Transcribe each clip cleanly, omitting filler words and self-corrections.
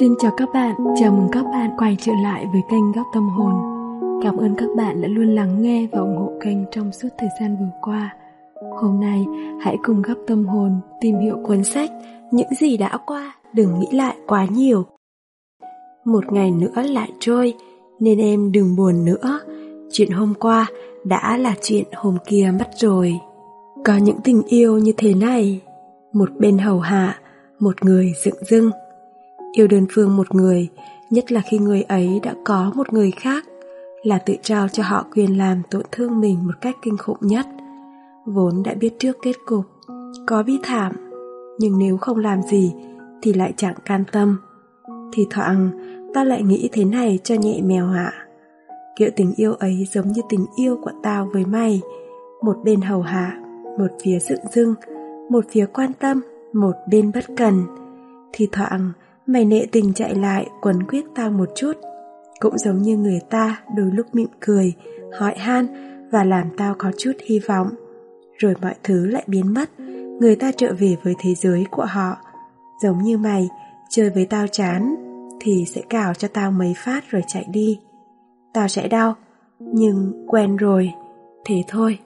Xin chào các bạn, chào mừng các bạn quay trở lại với kênh Góc Tâm Hồn. Cảm ơn các bạn đã luôn lắng nghe và ủng hộ kênh trong suốt thời gian vừa qua. Hôm nay, hãy cùng Góc Tâm Hồn tìm hiểu cuốn sách Những gì đã qua, đừng nghĩ lại quá nhiều. Một ngày nữa lại trôi, nên em đừng buồn nữa. Chuyện hôm qua đã là chuyện hôm kia mất rồi. Có những tình yêu như thế này, một bên hầu hạ, một người dửng dưng. Yêu đơn phương một người, nhất là khi người ấy đã có một người khác, là tự trao cho họ quyền làm tổn thương mình một cách kinh khủng nhất. Vốn đã biết trước kết cục, có bi thảm, nhưng nếu không làm gì thì lại chẳng can tâm. Thì thoảng ta lại nghĩ thế này cho nhẹ mèo ạ. Kiểu tình yêu ấy giống như tình yêu của tao với mày, một bên hầu hạ, một phía dửng dưng, một phía quan tâm, một bên bất cần. Thì thoảng mày nệ tình chạy lại quấn quýt tao một chút, cũng giống như người ta đôi lúc mỉm cười, hỏi han và làm tao có chút hy vọng. Rồi mọi thứ lại biến mất, người ta trở về với thế giới của họ. Giống như mày, chơi với tao chán thì sẽ cào cho tao mấy phát rồi chạy đi. Tao sẽ đau, nhưng quen rồi, thế thôi.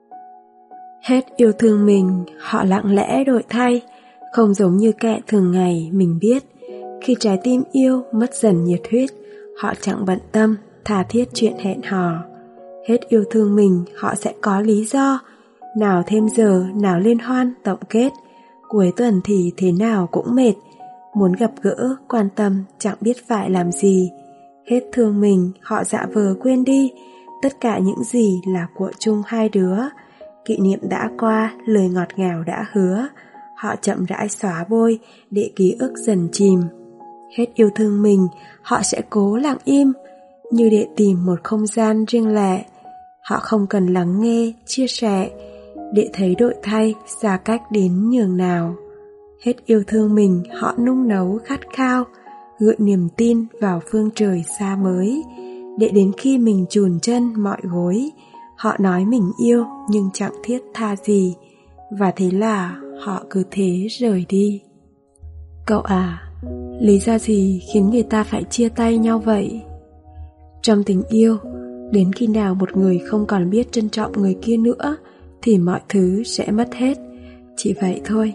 Hết yêu thương mình, họ lặng lẽ đổi thay, không giống như kẻ thường ngày mình biết. Khi trái tim yêu mất dần nhiệt huyết, họ chẳng bận tâm, tha thiết chuyện hẹn hò. Hết yêu thương mình, họ sẽ có lý do, nào thêm giờ, nào liên hoan, tổng kết. Cuối tuần thì thế nào cũng mệt, muốn gặp gỡ, quan tâm, chẳng biết phải làm gì. Hết thương mình, họ dạ vờ quên đi, tất cả những gì là của chung hai đứa. Kỷ niệm đã qua, lời ngọt ngào đã hứa, họ chậm rãi xóa bôi để ký ức dần chìm. Hết yêu thương mình, họ sẽ cố lặng im, như để tìm một không gian riêng lẻ. Họ không cần lắng nghe, chia sẻ, để thấy đổi thay, xa cách đến nhường nào. Hết yêu thương mình, họ nung nấu khát khao, gợi niềm tin vào phương trời xa mới. Để đến khi mình chùn chân mọi gối, họ nói mình yêu nhưng chẳng thiết tha gì. Và thế là họ cứ thế rời đi. Cậu à, lý do gì khiến người ta phải chia tay nhau vậy? Trong tình yêu, đến khi nào một người không còn biết trân trọng người kia nữa thì mọi thứ sẽ mất hết, chỉ vậy thôi.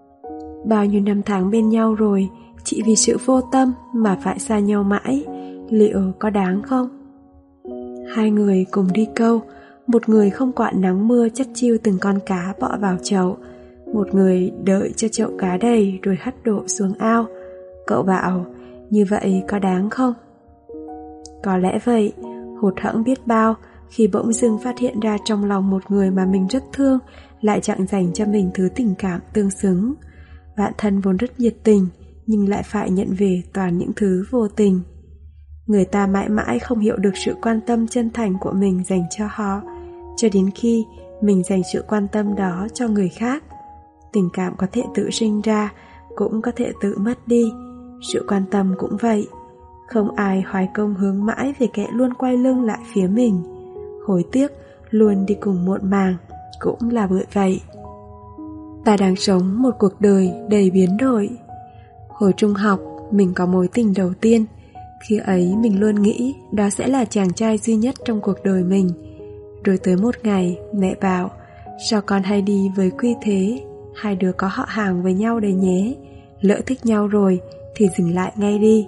Bao nhiêu năm tháng bên nhau rồi, chỉ vì sự vô tâm mà phải xa nhau mãi, liệu có đáng không? Hai người cùng đi câu, một người không quản nắng mưa chắt chiu từng con cá bọ vào chậu, một người đợi cho chậu cá đầy rồi hất đổ xuống ao. Cậu bảo, như vậy có đáng không? Có lẽ vậy, hụt hẫng biết bao khi bỗng dưng phát hiện ra trong lòng một người mà mình rất thương lại chẳng dành cho mình thứ tình cảm tương xứng. Bạn thân vốn rất nhiệt tình nhưng lại phải nhận về toàn những thứ vô tình. Người ta mãi mãi không hiểu được sự quan tâm chân thành của mình dành cho họ, cho đến khi mình dành sự quan tâm đó cho người khác. Tình cảm có thể tự sinh ra, cũng có thể tự mất đi. Sự quan tâm cũng vậy. Không ai hoài công hướng mãi về kẻ luôn quay lưng lại phía mình. Hối tiếc luôn đi cùng muộn màng, cũng là bởi vậy. Ta đang sống một cuộc đời đầy biến đổi. Hồi trung học, mình có mối tình đầu tiên. Khi ấy mình luôn nghĩ đó sẽ là chàng trai duy nhất trong cuộc đời mình. Rồi tới một ngày, mẹ bảo, sao con hay đi với Quy thế? Hai đứa có họ hàng với nhau đấy nhé. Lỡ thích nhau rồi thì dừng lại ngay đi.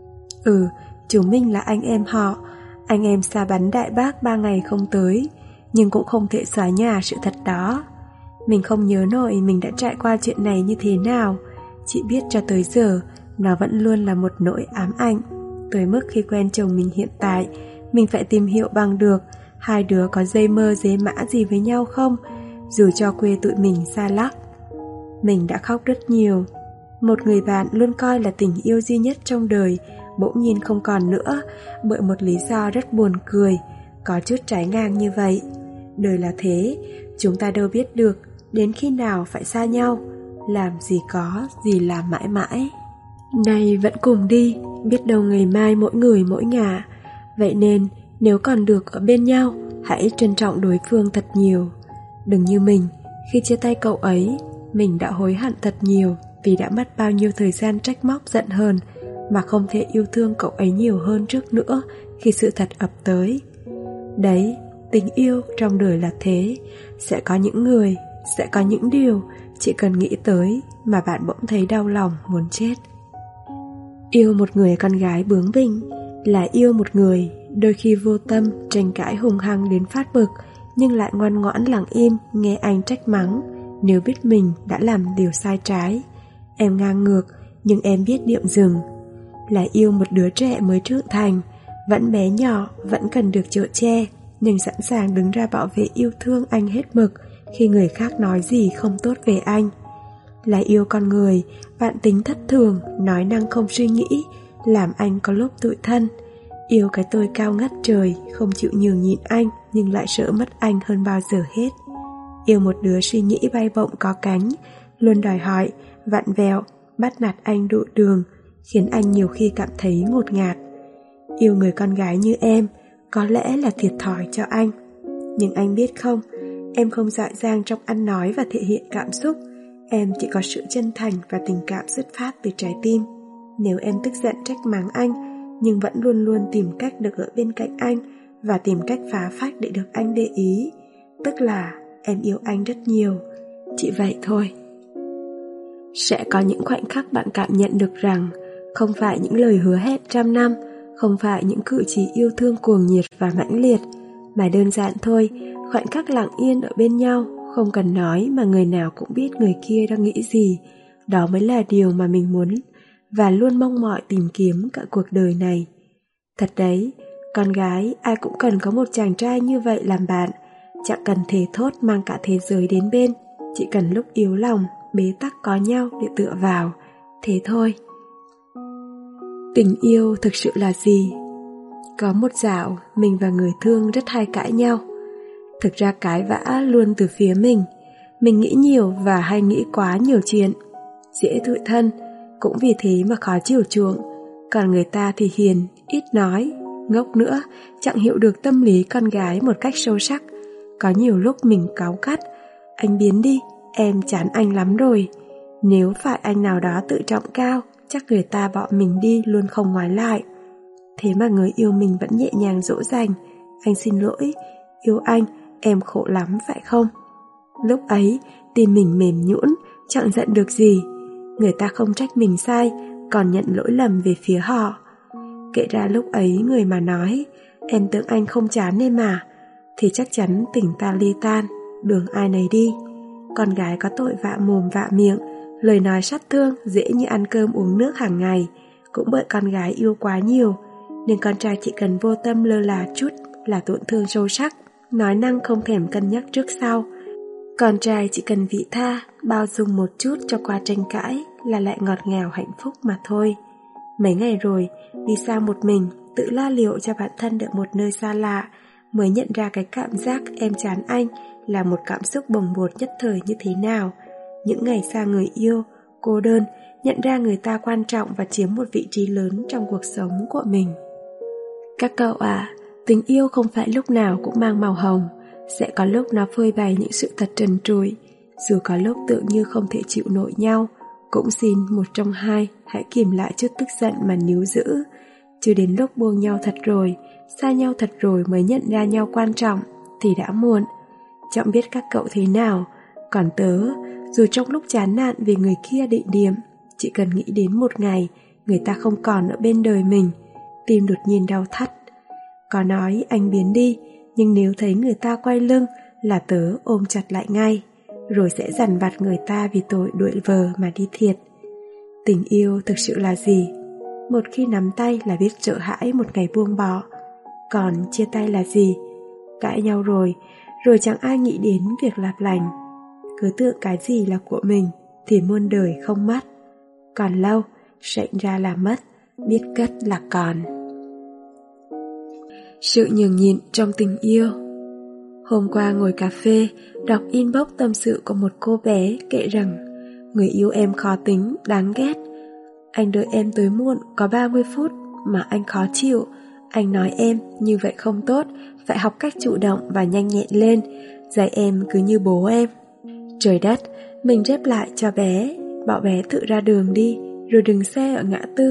Chúng mình là anh em họ. Anh em xa bắn Đại Bác 3 ngày không tới, nhưng cũng không thể xóa nhòa sự thật đó. Mình không nhớ nổi mình đã trải qua chuyện này như thế nào, chỉ biết cho tới giờ nó vẫn luôn là một nỗi ám ảnh. Tới mức khi quen chồng mình hiện tại, mình phải tìm hiểu bằng được hai đứa có dây mơ dế mã gì với nhau không, dù cho quê tụi mình xa lắc. Mình đã khóc rất nhiều. Một người bạn luôn coi là tình yêu duy nhất trong đời bỗng nhiên không còn nữa, bởi một lý do rất buồn cười, có chút trái ngang như vậy. Đời là thế, chúng ta đâu biết được đến khi nào phải xa nhau. Làm gì có gì là mãi mãi. Nay vẫn cùng đi, biết đâu ngày mai mỗi người mỗi ngả. Vậy nên nếu còn được ở bên nhau, hãy trân trọng đối phương thật nhiều. Đừng như mình, khi chia tay cậu ấy, mình đã hối hận thật nhiều vì đã mất bao nhiêu thời gian trách móc giận hờn mà không thể yêu thương cậu ấy nhiều hơn trước nữa khi sự thật ập tới. Đấy, tình yêu trong đời là thế. Sẽ có những người, sẽ có những điều chỉ cần nghĩ tới mà bạn bỗng thấy đau lòng muốn chết. Yêu một người con gái bướng bỉnh là yêu một người đôi khi vô tâm tranh cãi hung hăng đến phát bực, nhưng lại ngoan ngoãn lặng im nghe anh trách mắng nếu biết mình đã làm điều sai trái. Em ngang ngược nhưng em biết điểm dừng. Là yêu một đứa trẻ mới trưởng thành, vẫn bé nhỏ, vẫn cần được chở che, nhưng sẵn sàng đứng ra bảo vệ yêu thương anh hết mực khi người khác nói gì không tốt về anh. Là yêu con người, vạn tính thất thường, nói năng không suy nghĩ, làm anh có lúc tủi thân. Yêu cái tôi cao ngất trời, không chịu nhường nhịn anh nhưng lại sợ mất anh hơn bao giờ hết. Yêu một đứa suy nghĩ bay bổng có cánh, luôn đòi hỏi, vặn vẹo, bắt nạt anh độ đường, khiến anh nhiều khi cảm thấy ngột ngạt. Yêu người con gái như em có lẽ là thiệt thòi cho anh. Nhưng anh biết không, em không dại dang trong ăn nói và thể hiện cảm xúc. Em chỉ có sự chân thành và tình cảm xuất phát từ trái tim. Nếu em tức giận trách mắng anh, nhưng vẫn luôn luôn tìm cách được ở bên cạnh anh và tìm cách phá phách để được anh để ý, tức là em yêu anh rất nhiều. Chỉ vậy thôi. Sẽ có những khoảnh khắc bạn cảm nhận được rằng không phải những lời hứa hẹn trăm năm, không phải những cử chỉ yêu thương cuồng nhiệt và mãnh liệt, mà đơn giản thôi, khoảnh khắc lặng yên ở bên nhau, không cần nói mà người nào cũng biết người kia đang nghĩ gì. Đó mới là điều mà mình muốn và luôn mong mỏi tìm kiếm cả cuộc đời này. Thật đấy, con gái ai cũng cần có một chàng trai như vậy làm bạn. Chẳng cần thề thốt mang cả thế giới đến bên, chỉ cần lúc yếu lòng, bế tắc có nhau để tựa vào. Thế thôi. Tình yêu thực sự là gì? Có một dạo, mình và người thương rất hay cãi nhau. Thực ra cái vã luôn từ phía mình. Mình nghĩ nhiều và hay nghĩ quá nhiều chuyện, dễ tủi thân, cũng vì thế mà khó chiều chuộng. Còn người ta thì hiền, ít nói, ngốc nữa, chẳng hiểu được tâm lý con gái một cách sâu sắc. Có nhiều lúc mình cáu gắt, anh biến đi, em chán anh lắm rồi. Nếu phải anh nào đó tự trọng cao, chắc người ta bỏ mình đi luôn không ngoái lại. Thế mà người yêu mình vẫn nhẹ nhàng dỗ dành, anh xin lỗi, yêu anh, em khổ lắm phải không? Lúc ấy, tim mình mềm nhũn, chẳng giận được gì. Người ta không trách mình sai, còn nhận lỗi lầm về phía họ. Kể ra lúc ấy người mà nói, em tưởng anh không chán em mà, thì chắc chắn tình ta ly tan, đường ai nấy đi. Con gái có tội vạ mồm vạ miệng, lời nói sát thương dễ như ăn cơm uống nước hàng ngày. Cũng bởi con gái yêu quá nhiều, nên con trai chỉ cần vô tâm lơ là chút là tổn thương sâu sắc, nói năng không thèm cân nhắc trước sau. Con trai chỉ cần vị tha, bao dung một chút cho qua tranh cãi là lại ngọt ngào hạnh phúc mà thôi. Mấy ngày rồi, đi xa một mình, tự lo liệu cho bản thân ở một nơi xa lạ, mới nhận ra cái cảm giác em chán anh là một cảm xúc bồng bột nhất thời như thế nào. Những ngày xa người yêu, cô đơn, nhận ra người ta quan trọng và chiếm một vị trí lớn trong cuộc sống của mình. Các cậu ạ, tình yêu không phải lúc nào cũng mang màu hồng. Sẽ có lúc nó phơi bày những sự thật trần trụi. Dù có lúc tự như không thể chịu nổi nhau, cũng xin một trong hai hãy kìm lại chút tức giận mà níu giữ. Chứ đến lúc buông nhau thật rồi, xa nhau thật rồi mới nhận ra nhau quan trọng thì đã muộn. Chẳng biết các cậu thế nào, còn tớ, dù trong lúc chán nản vì người kia định điểm, chỉ cần nghĩ đến một ngày người ta không còn ở bên đời mình, tim đột nhiên đau thắt. Có nói anh biến đi, nhưng nếu thấy người ta quay lưng là tớ ôm chặt lại ngay, rồi sẽ dằn vặt người ta vì tội đuổi vờ mà đi thiệt. Tình yêu thực sự là gì? Một khi nắm tay là biết sợ hãi một ngày buông bỏ. Còn chia tay là gì? Cãi nhau rồi chẳng ai nghĩ đến việc lạp lành. Cứ tưởng cái gì là của mình thì muôn đời không mất. Còn lâu, sệnh ra là mất, biết cất là còn. Sự nhường nhịn trong tình yêu. Hôm qua ngồi cà phê, đọc inbox tâm sự của một cô bé kể rằng người yêu em khó tính, đáng ghét. Anh đợi em tới muộn có 30 phút mà anh khó chịu. Anh nói em như vậy không tốt, phải học cách chủ động và nhanh nhẹn lên, dạy em cứ như bố em. Trời đất, mình rep lại cho bé, bảo bé tự ra đường đi, rồi dừng xe ở ngã tư,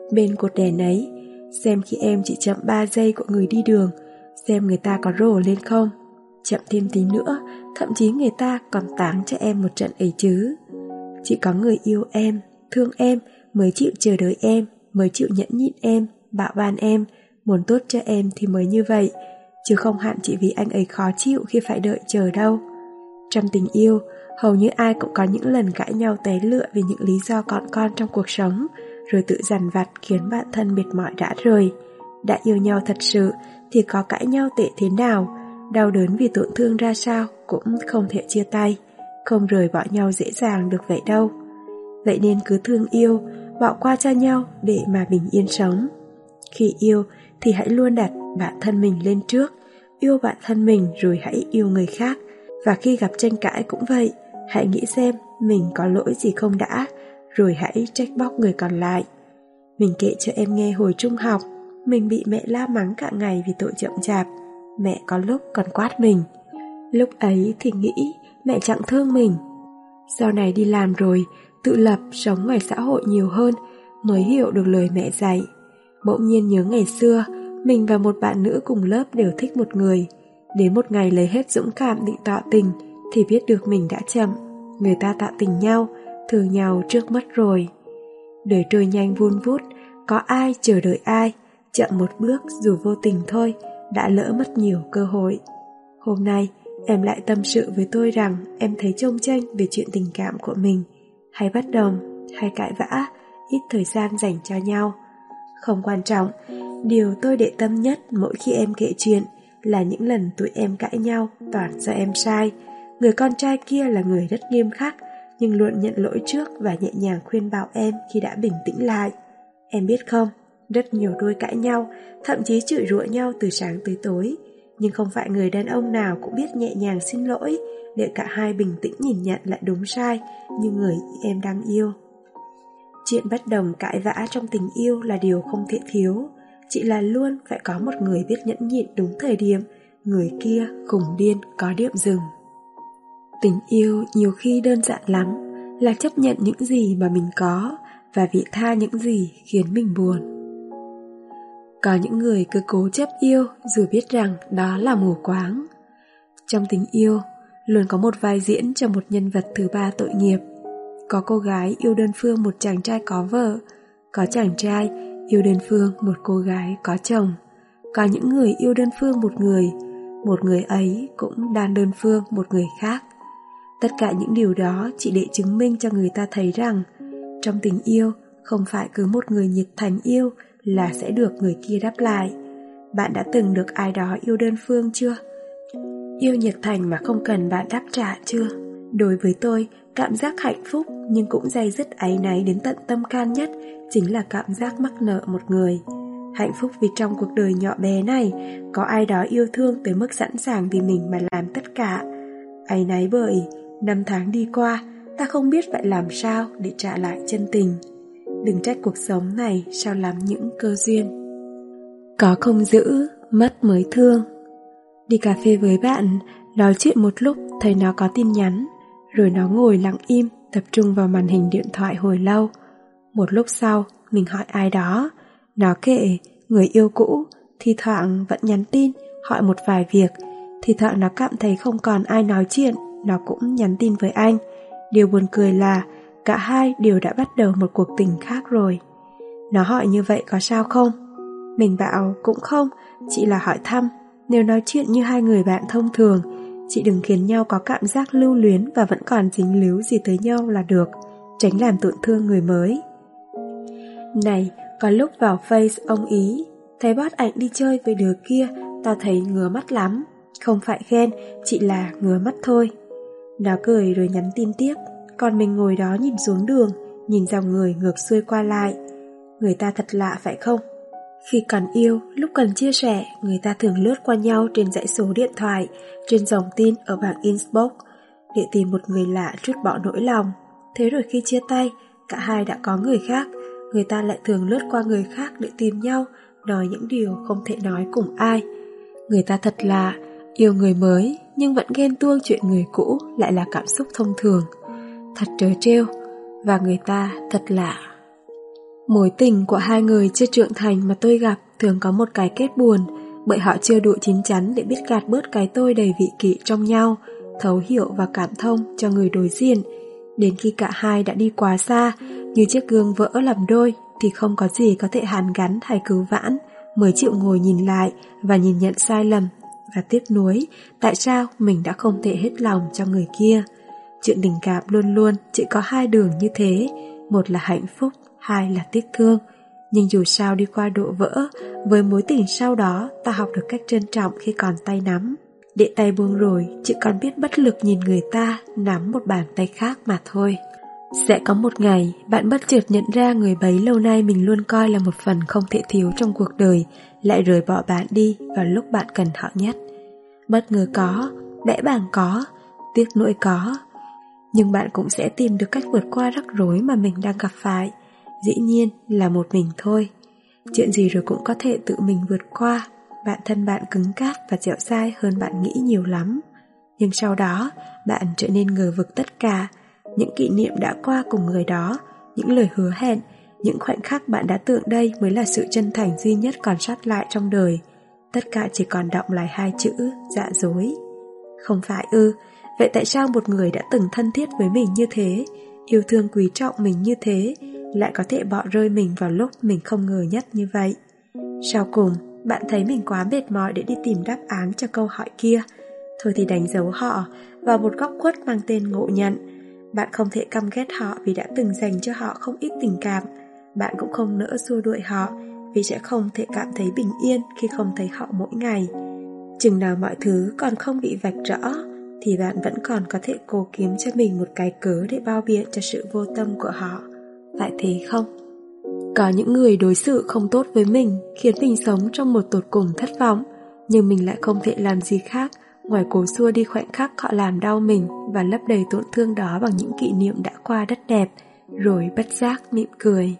Bên cột đèn ấy, xem khi em chỉ chậm 3 giây của người đi đường, xem người ta có rồ lên không. Chậm thêm tí nữa, thậm chí người ta còn táng cho em một trận ấy chứ. Chỉ có người yêu em, thương em mới chịu chờ đợi em, mới chịu nhẫn nhịn em, bạo ban em, muốn tốt cho em thì mới như vậy, chứ không hẳn chỉ vì anh ấy khó chịu khi phải đợi chờ đâu. Trong tình yêu, hầu như ai cũng có những lần cãi nhau té lựa vì những lý do còn con trong cuộc sống, rồi tự dằn vặt khiến bản thân mệt mỏi rã rời. Đã yêu nhau thật sự thì có cãi nhau tệ thế nào, đau đớn vì tổn thương ra sao cũng không thể chia tay, không rời bỏ nhau dễ dàng được vậy đâu. Vậy nên cứ thương yêu, bỏ qua cho nhau để mà bình yên sống. Khi yêu thì hãy luôn đặt bản thân mình lên trước, yêu bản thân mình rồi hãy yêu người khác. Và khi gặp tranh cãi cũng vậy, hãy nghĩ xem mình có lỗi gì không đã, rồi hãy trách móc người còn lại. Mình kể cho em nghe hồi trung học, mình bị mẹ la mắng cả ngày vì tội chậm chạp. Mẹ có lúc còn quát mình. Lúc ấy thì nghĩ mẹ chẳng thương mình. Sau này đi làm rồi, tự lập, sống ngoài xã hội nhiều hơn, mới hiểu được lời mẹ dạy. Bỗng nhiên nhớ ngày xưa, mình và một bạn nữ cùng lớp đều thích một người. Đến một ngày lấy hết dũng cảm định tỏ tình, thì biết được mình đã chậm. Người ta tỏ tình nhau, thương nhau trước mất rồi. Đời trôi nhanh vun vút, có ai chờ đợi ai, chậm một bước dù vô tình thôi, đã lỡ mất nhiều cơ hội. Hôm nay, em lại tâm sự với tôi rằng em thấy chông chênh về chuyện tình cảm của mình. Hay bất đồng, hay cãi vã, ít thời gian dành cho nhau. Không quan trọng, điều tôi để tâm nhất mỗi khi em kể chuyện là những lần tụi em cãi nhau toàn do em sai. Người con trai kia là người rất nghiêm khắc, nhưng luôn nhận lỗi trước và nhẹ nhàng khuyên bảo em khi đã bình tĩnh lại. Em biết không, rất nhiều đôi cãi nhau, thậm chí chửi rủa nhau từ sáng tới tối, nhưng không phải người đàn ông nào cũng biết nhẹ nhàng xin lỗi để cả hai bình tĩnh nhìn nhận lại đúng sai như người em đang yêu. Chuyện bất đồng cãi vã trong tình yêu là điều không thể thiếu, chỉ là luôn phải có một người biết nhẫn nhịn đúng thời điểm, người kia khùng điên có điểm dừng. Tình yêu nhiều khi đơn giản lắm, là chấp nhận những gì mà mình có và vị tha những gì khiến mình buồn. Có những người cứ cố chấp yêu dù biết rằng đó là mù quáng. Trong tình yêu, luôn có một vai diễn cho một nhân vật thứ ba tội nghiệp. Có cô gái yêu đơn phương một chàng trai có vợ, có chàng trai yêu đơn phương một cô gái có chồng. Có những người yêu đơn phương một người ấy cũng đang đơn phương một người khác. Tất cả những điều đó chỉ để chứng minh cho người ta thấy rằng trong tình yêu không phải cứ một người nhiệt thành yêu là sẽ được người kia đáp lại. Bạn đã từng được ai đó yêu đơn phương chưa? Yêu nhiệt thành mà không cần bạn đáp trả chưa? Đối với tôi, cảm giác hạnh phúc nhưng cũng day dứt áy náy đến tận tâm can nhất chính là cảm giác mắc nợ một người. Hạnh phúc vì trong cuộc đời nhỏ bé này có ai đó yêu thương tới mức sẵn sàng vì mình mà làm tất cả. Áy náy bởi năm tháng đi qua, ta không biết phải làm sao để trả lại chân tình. Đừng trách cuộc sống này sao lắm những cơ duyên. Có không giữ, mất mới thương. Đi cà phê với bạn, nói chuyện một lúc thấy nó có tin nhắn, rồi nó ngồi lặng im, tập trung vào màn hình điện thoại hồi lâu. Một lúc sau, mình hỏi ai đó. Nó kể người yêu cũ, thi thoảng vẫn nhắn tin, hỏi một vài việc. Thì thoảng nó cảm thấy không còn ai nói chuyện, nó cũng nhắn tin với anh. Điều buồn cười là cả hai đều đã bắt đầu một cuộc tình khác rồi. Nó hỏi như vậy có sao không? Mình bảo cũng không, chỉ là hỏi thăm. Nếu nói chuyện như hai người bạn thông thường, chị đừng khiến nhau có cảm giác lưu luyến và vẫn còn dính líu gì tới nhau là được, tránh làm tổn thương người mới. Này, có lúc vào Face ông ý, thấy post ảnh đi chơi với đứa kia, tao thấy ngứa mắt lắm. Không phải ghen, chỉ là ngứa mắt thôi. Nó cười rồi nhắn tin tiếp, còn mình ngồi đó nhìn xuống đường, nhìn dòng người ngược xuôi qua lại. Người ta thật lạ phải không? Khi còn yêu, lúc cần chia sẻ, người ta thường lướt qua nhau trên dãy số điện thoại, trên dòng tin ở bảng inbox, để tìm một người lạ trút bỏ nỗi lòng. Thế rồi khi chia tay, cả hai đã có người khác, người ta lại thường lướt qua người khác để tìm nhau, nói những điều không thể nói cùng ai. Người ta thật lạ, yêu người mới nhưng vẫn ghen tuông chuyện người cũ lại là cảm xúc thông thường. Thật trớ trêu, và người ta thật lạ. Mối tình của hai người chưa trưởng thành mà tôi gặp thường có một cái kết buồn, bởi họ chưa đủ chín chắn để biết gạt bớt cái tôi đầy vị kỷ trong nhau, thấu hiểu và cảm thông cho người đối diện. Đến khi cả hai đã đi quá xa, như chiếc gương vỡ làm đôi, thì không có gì có thể hàn gắn hay cứu vãn, mới chịu ngồi nhìn lại và nhìn nhận sai lầm và tiếc nuối tại sao mình đã không thể hết lòng cho người kia. Chuyện tình cảm luôn luôn chỉ có hai đường như thế, một là hạnh phúc, hai là tiếc thương. Nhưng dù sao đi qua độ vỡ, với mối tình sau đó ta học được cách trân trọng khi còn tay nắm. Để tay buông rồi, chỉ còn biết bất lực nhìn người ta nắm một bàn tay khác mà thôi. Sẽ có một ngày, bạn bất chợt nhận ra người bấy lâu nay mình luôn coi là một phần không thể thiếu trong cuộc đời, lại rời bỏ bạn đi vào lúc bạn cần họ nhất. Bất ngờ có, bẽ bàng có, tiếc nuối có, nhưng bạn cũng sẽ tìm được cách vượt qua rắc rối mà mình đang gặp phải. Dĩ nhiên là một mình thôi. Chuyện gì rồi cũng có thể tự mình vượt qua. Bản thân bạn cứng cáp và dẻo dai hơn bạn nghĩ nhiều lắm. Nhưng sau đó, bạn trở nên ngờ vực tất cả. Những kỷ niệm đã qua cùng người đó, những lời hứa hẹn, những khoảnh khắc bạn đã tưởng đây mới là sự chân thành duy nhất còn sót lại trong đời. Tất cả chỉ còn đọng lại hai chữ dạ dối. Không phải ư? Vậy tại sao một người đã từng thân thiết với mình như thế, yêu thương quý trọng mình như thế, lại có thể bỏ rơi mình vào lúc mình không ngờ nhất như vậy? Sau cùng, bạn thấy mình quá mệt mỏi để đi tìm đáp án cho câu hỏi kia. Thôi thì đánh dấu họ vào một góc khuất mang tên ngộ nhận. Bạn không thể căm ghét họ vì đã từng dành cho họ không ít tình cảm. Bạn cũng không nỡ xua đuổi họ vì sẽ không thể cảm thấy bình yên khi không thấy họ mỗi ngày. Chừng nào mọi thứ còn không bị vạch rõ, thì bạn vẫn còn có thể cố kiếm cho mình một cái cớ để bao biện cho sự vô tâm của họ. Phải thế không? Có những người đối xử không tốt với mình, khiến mình sống trong một tột cùng thất vọng, nhưng mình lại không thể làm gì khác ngoài cố xua đi khoảnh khắc họ làm đau mình và lấp đầy tổn thương đó bằng những kỷ niệm đã qua rất đẹp, rồi bất giác mỉm cười.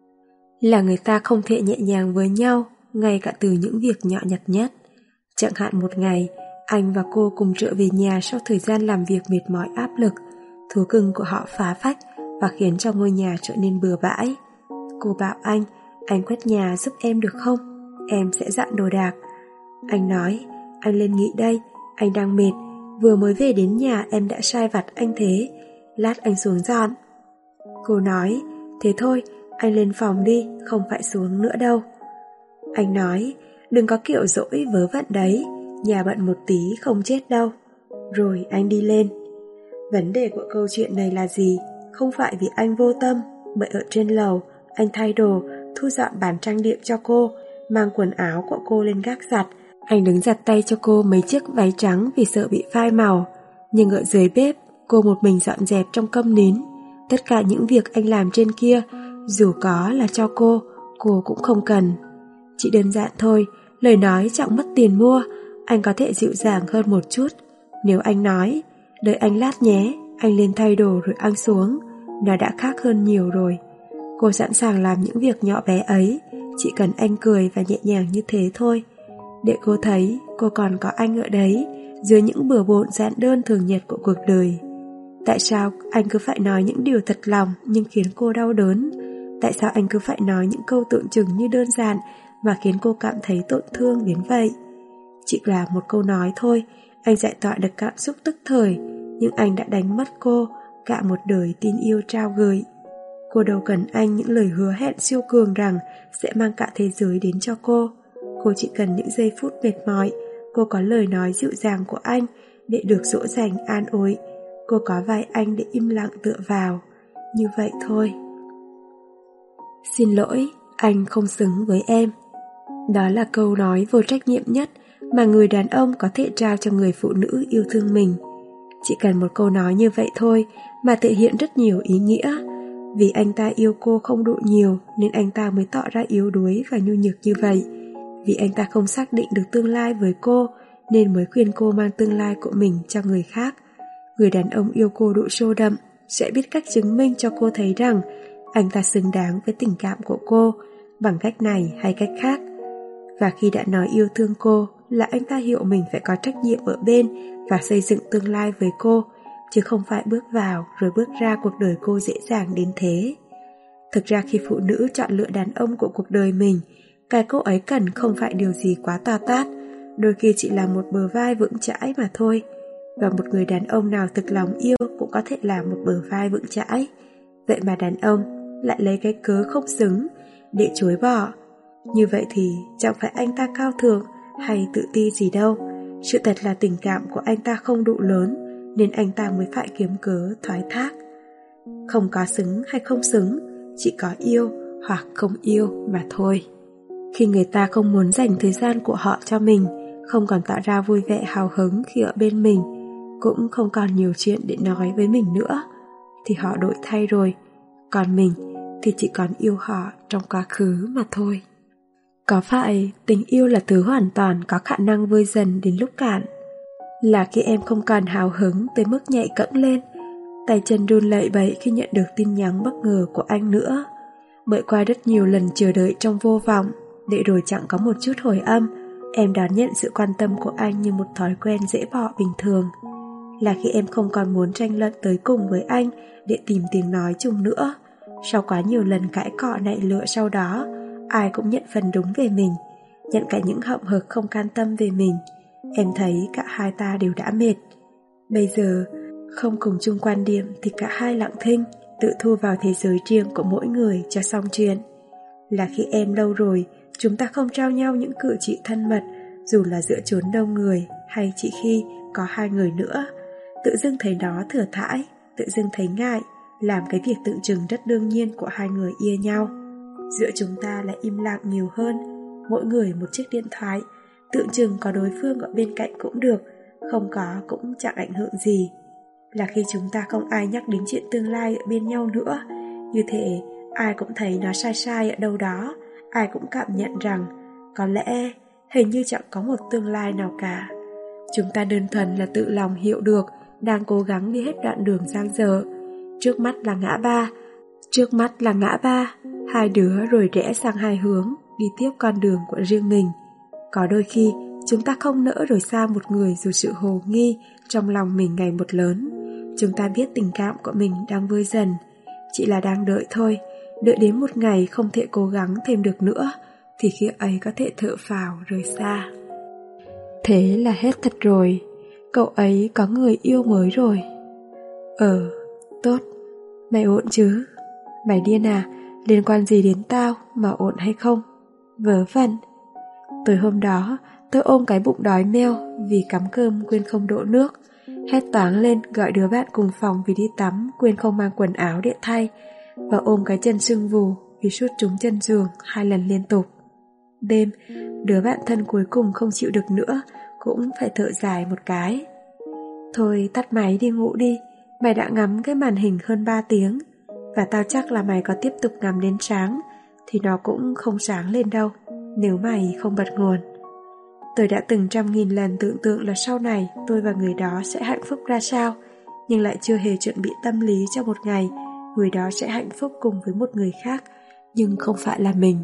Là người ta không thể nhẹ nhàng với nhau, ngay cả từ những việc nhỏ nhặt nhất. Chẳng hạn một ngày, anh và cô cùng trở về nhà sau thời gian làm việc mệt mỏi áp lực. Thú cưng của họ phá phách và khiến cho ngôi nhà trở nên bừa bãi. Cô bảo anh quét nhà giúp em được không? Em sẽ dọn đồ đạc. Anh nói, anh lên nghỉ đây, anh đang mệt. Vừa mới về đến nhà em đã sai vặt anh thế. Lát anh xuống dọn. Cô nói, thế thôi, anh lên phòng đi, không phải xuống nữa đâu. Anh nói, đừng có kiểu dỗi vớ vẩn đấy, nhà bận một tí không chết đâu. Rồi anh đi lên. Vấn đề của câu chuyện này là gì? Không phải vì anh vô tâm, bởi ở trên lầu, anh thay đồ, thu dọn bàn trang điểm cho cô, mang quần áo của cô lên gác giặt. Anh đứng giặt tay cho cô mấy chiếc váy trắng vì sợ bị phai màu. Nhưng ở dưới bếp, cô một mình dọn dẹp trong câm nín. Tất cả những việc anh làm trên kia, dù có là cho cô cũng không cần. Chỉ đơn giản thôi, lời nói chẳng mất tiền mua. Anh có thể dịu dàng hơn một chút. Nếu anh nói, đợi anh lát nhé, anh lên thay đồ rồi ăn xuống, nó đã khác hơn nhiều rồi. Cô sẵn sàng làm những việc nhỏ bé ấy, chỉ cần anh cười và nhẹ nhàng như thế thôi. Để cô thấy cô còn có anh ở đấy, dưới những bừa bộn giản đơn thường nhật của cuộc đời. Tại sao anh cứ phải nói những điều thật lòng nhưng khiến cô đau đớn? Tại sao anh cứ phải nói những câu tưởng chừng như đơn giản mà khiến cô cảm thấy tổn thương đến vậy? Chỉ là một câu nói thôi, anh giải tỏa được cảm xúc tức thời, nhưng anh đã đánh mất cô, cả một đời tin yêu trao gửi. Cô đâu cần anh những lời hứa hẹn siêu cường rằng sẽ mang cả thế giới đến cho cô. Cô chỉ cần những giây phút mệt mỏi, cô có lời nói dịu dàng của anh để được dỗ dành an ủi. Cô có vai anh để im lặng tựa vào. Như vậy thôi. Xin lỗi, anh không xứng với em. Đó là câu nói vô trách nhiệm nhất mà người đàn ông có thể trao cho người phụ nữ yêu thương mình. Chỉ cần một câu nói như vậy thôi mà thể hiện rất nhiều ý nghĩa. Vì anh ta yêu cô không đủ nhiều nên anh ta mới tỏ ra yếu đuối và nhu nhược như vậy. Vì anh ta không xác định được tương lai với cô nên mới khuyên cô mang tương lai của mình cho người khác. Người đàn ông yêu cô đủ sâu đậm sẽ biết cách chứng minh cho cô thấy rằng anh ta xứng đáng với tình cảm của cô bằng cách này hay cách khác. Và khi đã nói yêu thương cô là anh ta hiểu mình phải có trách nhiệm ở bên và xây dựng tương lai với cô, chứ không phải bước vào rồi bước ra cuộc đời cô dễ dàng đến thế. Thực ra khi phụ nữ chọn lựa đàn ông của cuộc đời mình, cái cô ấy cần không phải điều gì quá to tát, đôi khi chỉ là một bờ vai vững chãi mà thôi. Và một người đàn ông nào thực lòng yêu cũng có thể là một bờ vai vững chãi. Vậy mà đàn ông lại lấy cái cớ không xứng để chối bỏ. Như vậy thì chẳng phải anh ta cao thượng hay tự ti gì đâu. Sự thật là tình cảm của anh ta không đủ lớn, nên anh ta mới phải kiếm cớ thoái thác. Không có xứng hay không xứng, chỉ có yêu hoặc không yêu mà thôi. Khi người ta không muốn dành thời gian của họ cho mình, không còn tỏ ra vui vẻ hào hứng khi ở bên mình, cũng không còn nhiều chuyện để nói với mình nữa, thì họ đổi thay rồi. Còn mình thì chỉ còn yêu họ trong quá khứ mà thôi. Có phải tình yêu là thứ hoàn toàn có khả năng vơi dần đến lúc cạn? Là khi em không còn hào hứng tới mức nhảy cẫng lên, tay chân run lẩy bẩy khi nhận được tin nhắn bất ngờ của anh nữa. Bởi qua rất nhiều lần chờ đợi trong vô vọng, để rồi chẳng có một chút hồi âm, em đón nhận sự quan tâm của anh như một thói quen dễ bỏ bình thường. Là khi em không còn muốn tranh luận tới cùng với anh để tìm tiếng nói chung nữa. Sau quá nhiều lần cãi cọ nạy lựa sau đó, ai cũng nhận phần đúng về mình, nhận cả những hậm hực không can tâm về mình. Em thấy cả hai ta đều đã mệt. Bây giờ, không cùng chung quan điểm thì cả hai lặng thinh, tự thu vào thế giới riêng của mỗi người cho xong chuyện. Là khi em lâu rồi, chúng ta không trao nhau những cử chỉ thân mật, dù là giữa chốn đông người hay chỉ khi có hai người nữa. Tự dưng thấy nó thừa thãi, tự dưng thấy ngại, làm cái việc tự chừng rất đương nhiên của hai người yêu nhau. Giữa chúng ta lại im lặng nhiều hơn, mỗi người một chiếc điện thoại, tự chừng có đối phương ở bên cạnh cũng được, không có cũng chẳng ảnh hưởng gì. Là khi chúng ta không ai nhắc đến chuyện tương lai ở bên nhau nữa, như thế ai cũng thấy nó sai sai ở đâu đó, ai cũng cảm nhận rằng có lẽ hình như chẳng có một tương lai nào cả. Chúng ta đơn thuần là tự lòng hiểu được đang cố gắng đi hết đoạn đường dang dở. Trước mắt là ngã ba, hai đứa rồi rẽ sang hai hướng, đi tiếp con đường của riêng mình. Có đôi khi chúng ta không nỡ rời xa một người dù sự hồ nghi trong lòng mình ngày một lớn. Chúng ta biết tình cảm của mình đang vơi dần, chỉ là đang đợi thôi, đợi đến một ngày không thể cố gắng thêm được nữa, thì khi ấy có thể thở phào rời xa. Thế là hết thật rồi, cậu ấy có người yêu mới rồi. Tốt, mày ổn chứ? Mày điên à, liên quan gì đến tao mà ổn hay không? Vớ vẩn. Tối hôm đó, tôi ôm cái bụng đói meo vì cắm cơm quên không đổ nước, hét toáng lên gọi đứa bạn cùng phòng vì đi tắm quên không mang quần áo để thay, và ôm cái chân sưng vù vì sút trúng chân giường 2 lần liên tục. Đêm, đứa bạn thân cuối cùng không chịu được nữa, cũng phải thở dài một cái. Thôi tắt máy đi ngủ đi, mày đã ngắm cái màn hình hơn 3 tiếng, và tao chắc là mày có tiếp tục ngắm đến sáng thì nó cũng không sáng lên đâu, nếu mày không bật nguồn. Tôi đã từng 100.000 lần tưởng tượng là sau này tôi và người đó sẽ hạnh phúc ra sao, nhưng lại chưa hề chuẩn bị tâm lý cho một ngày người đó sẽ hạnh phúc cùng với một người khác, nhưng không phải là mình.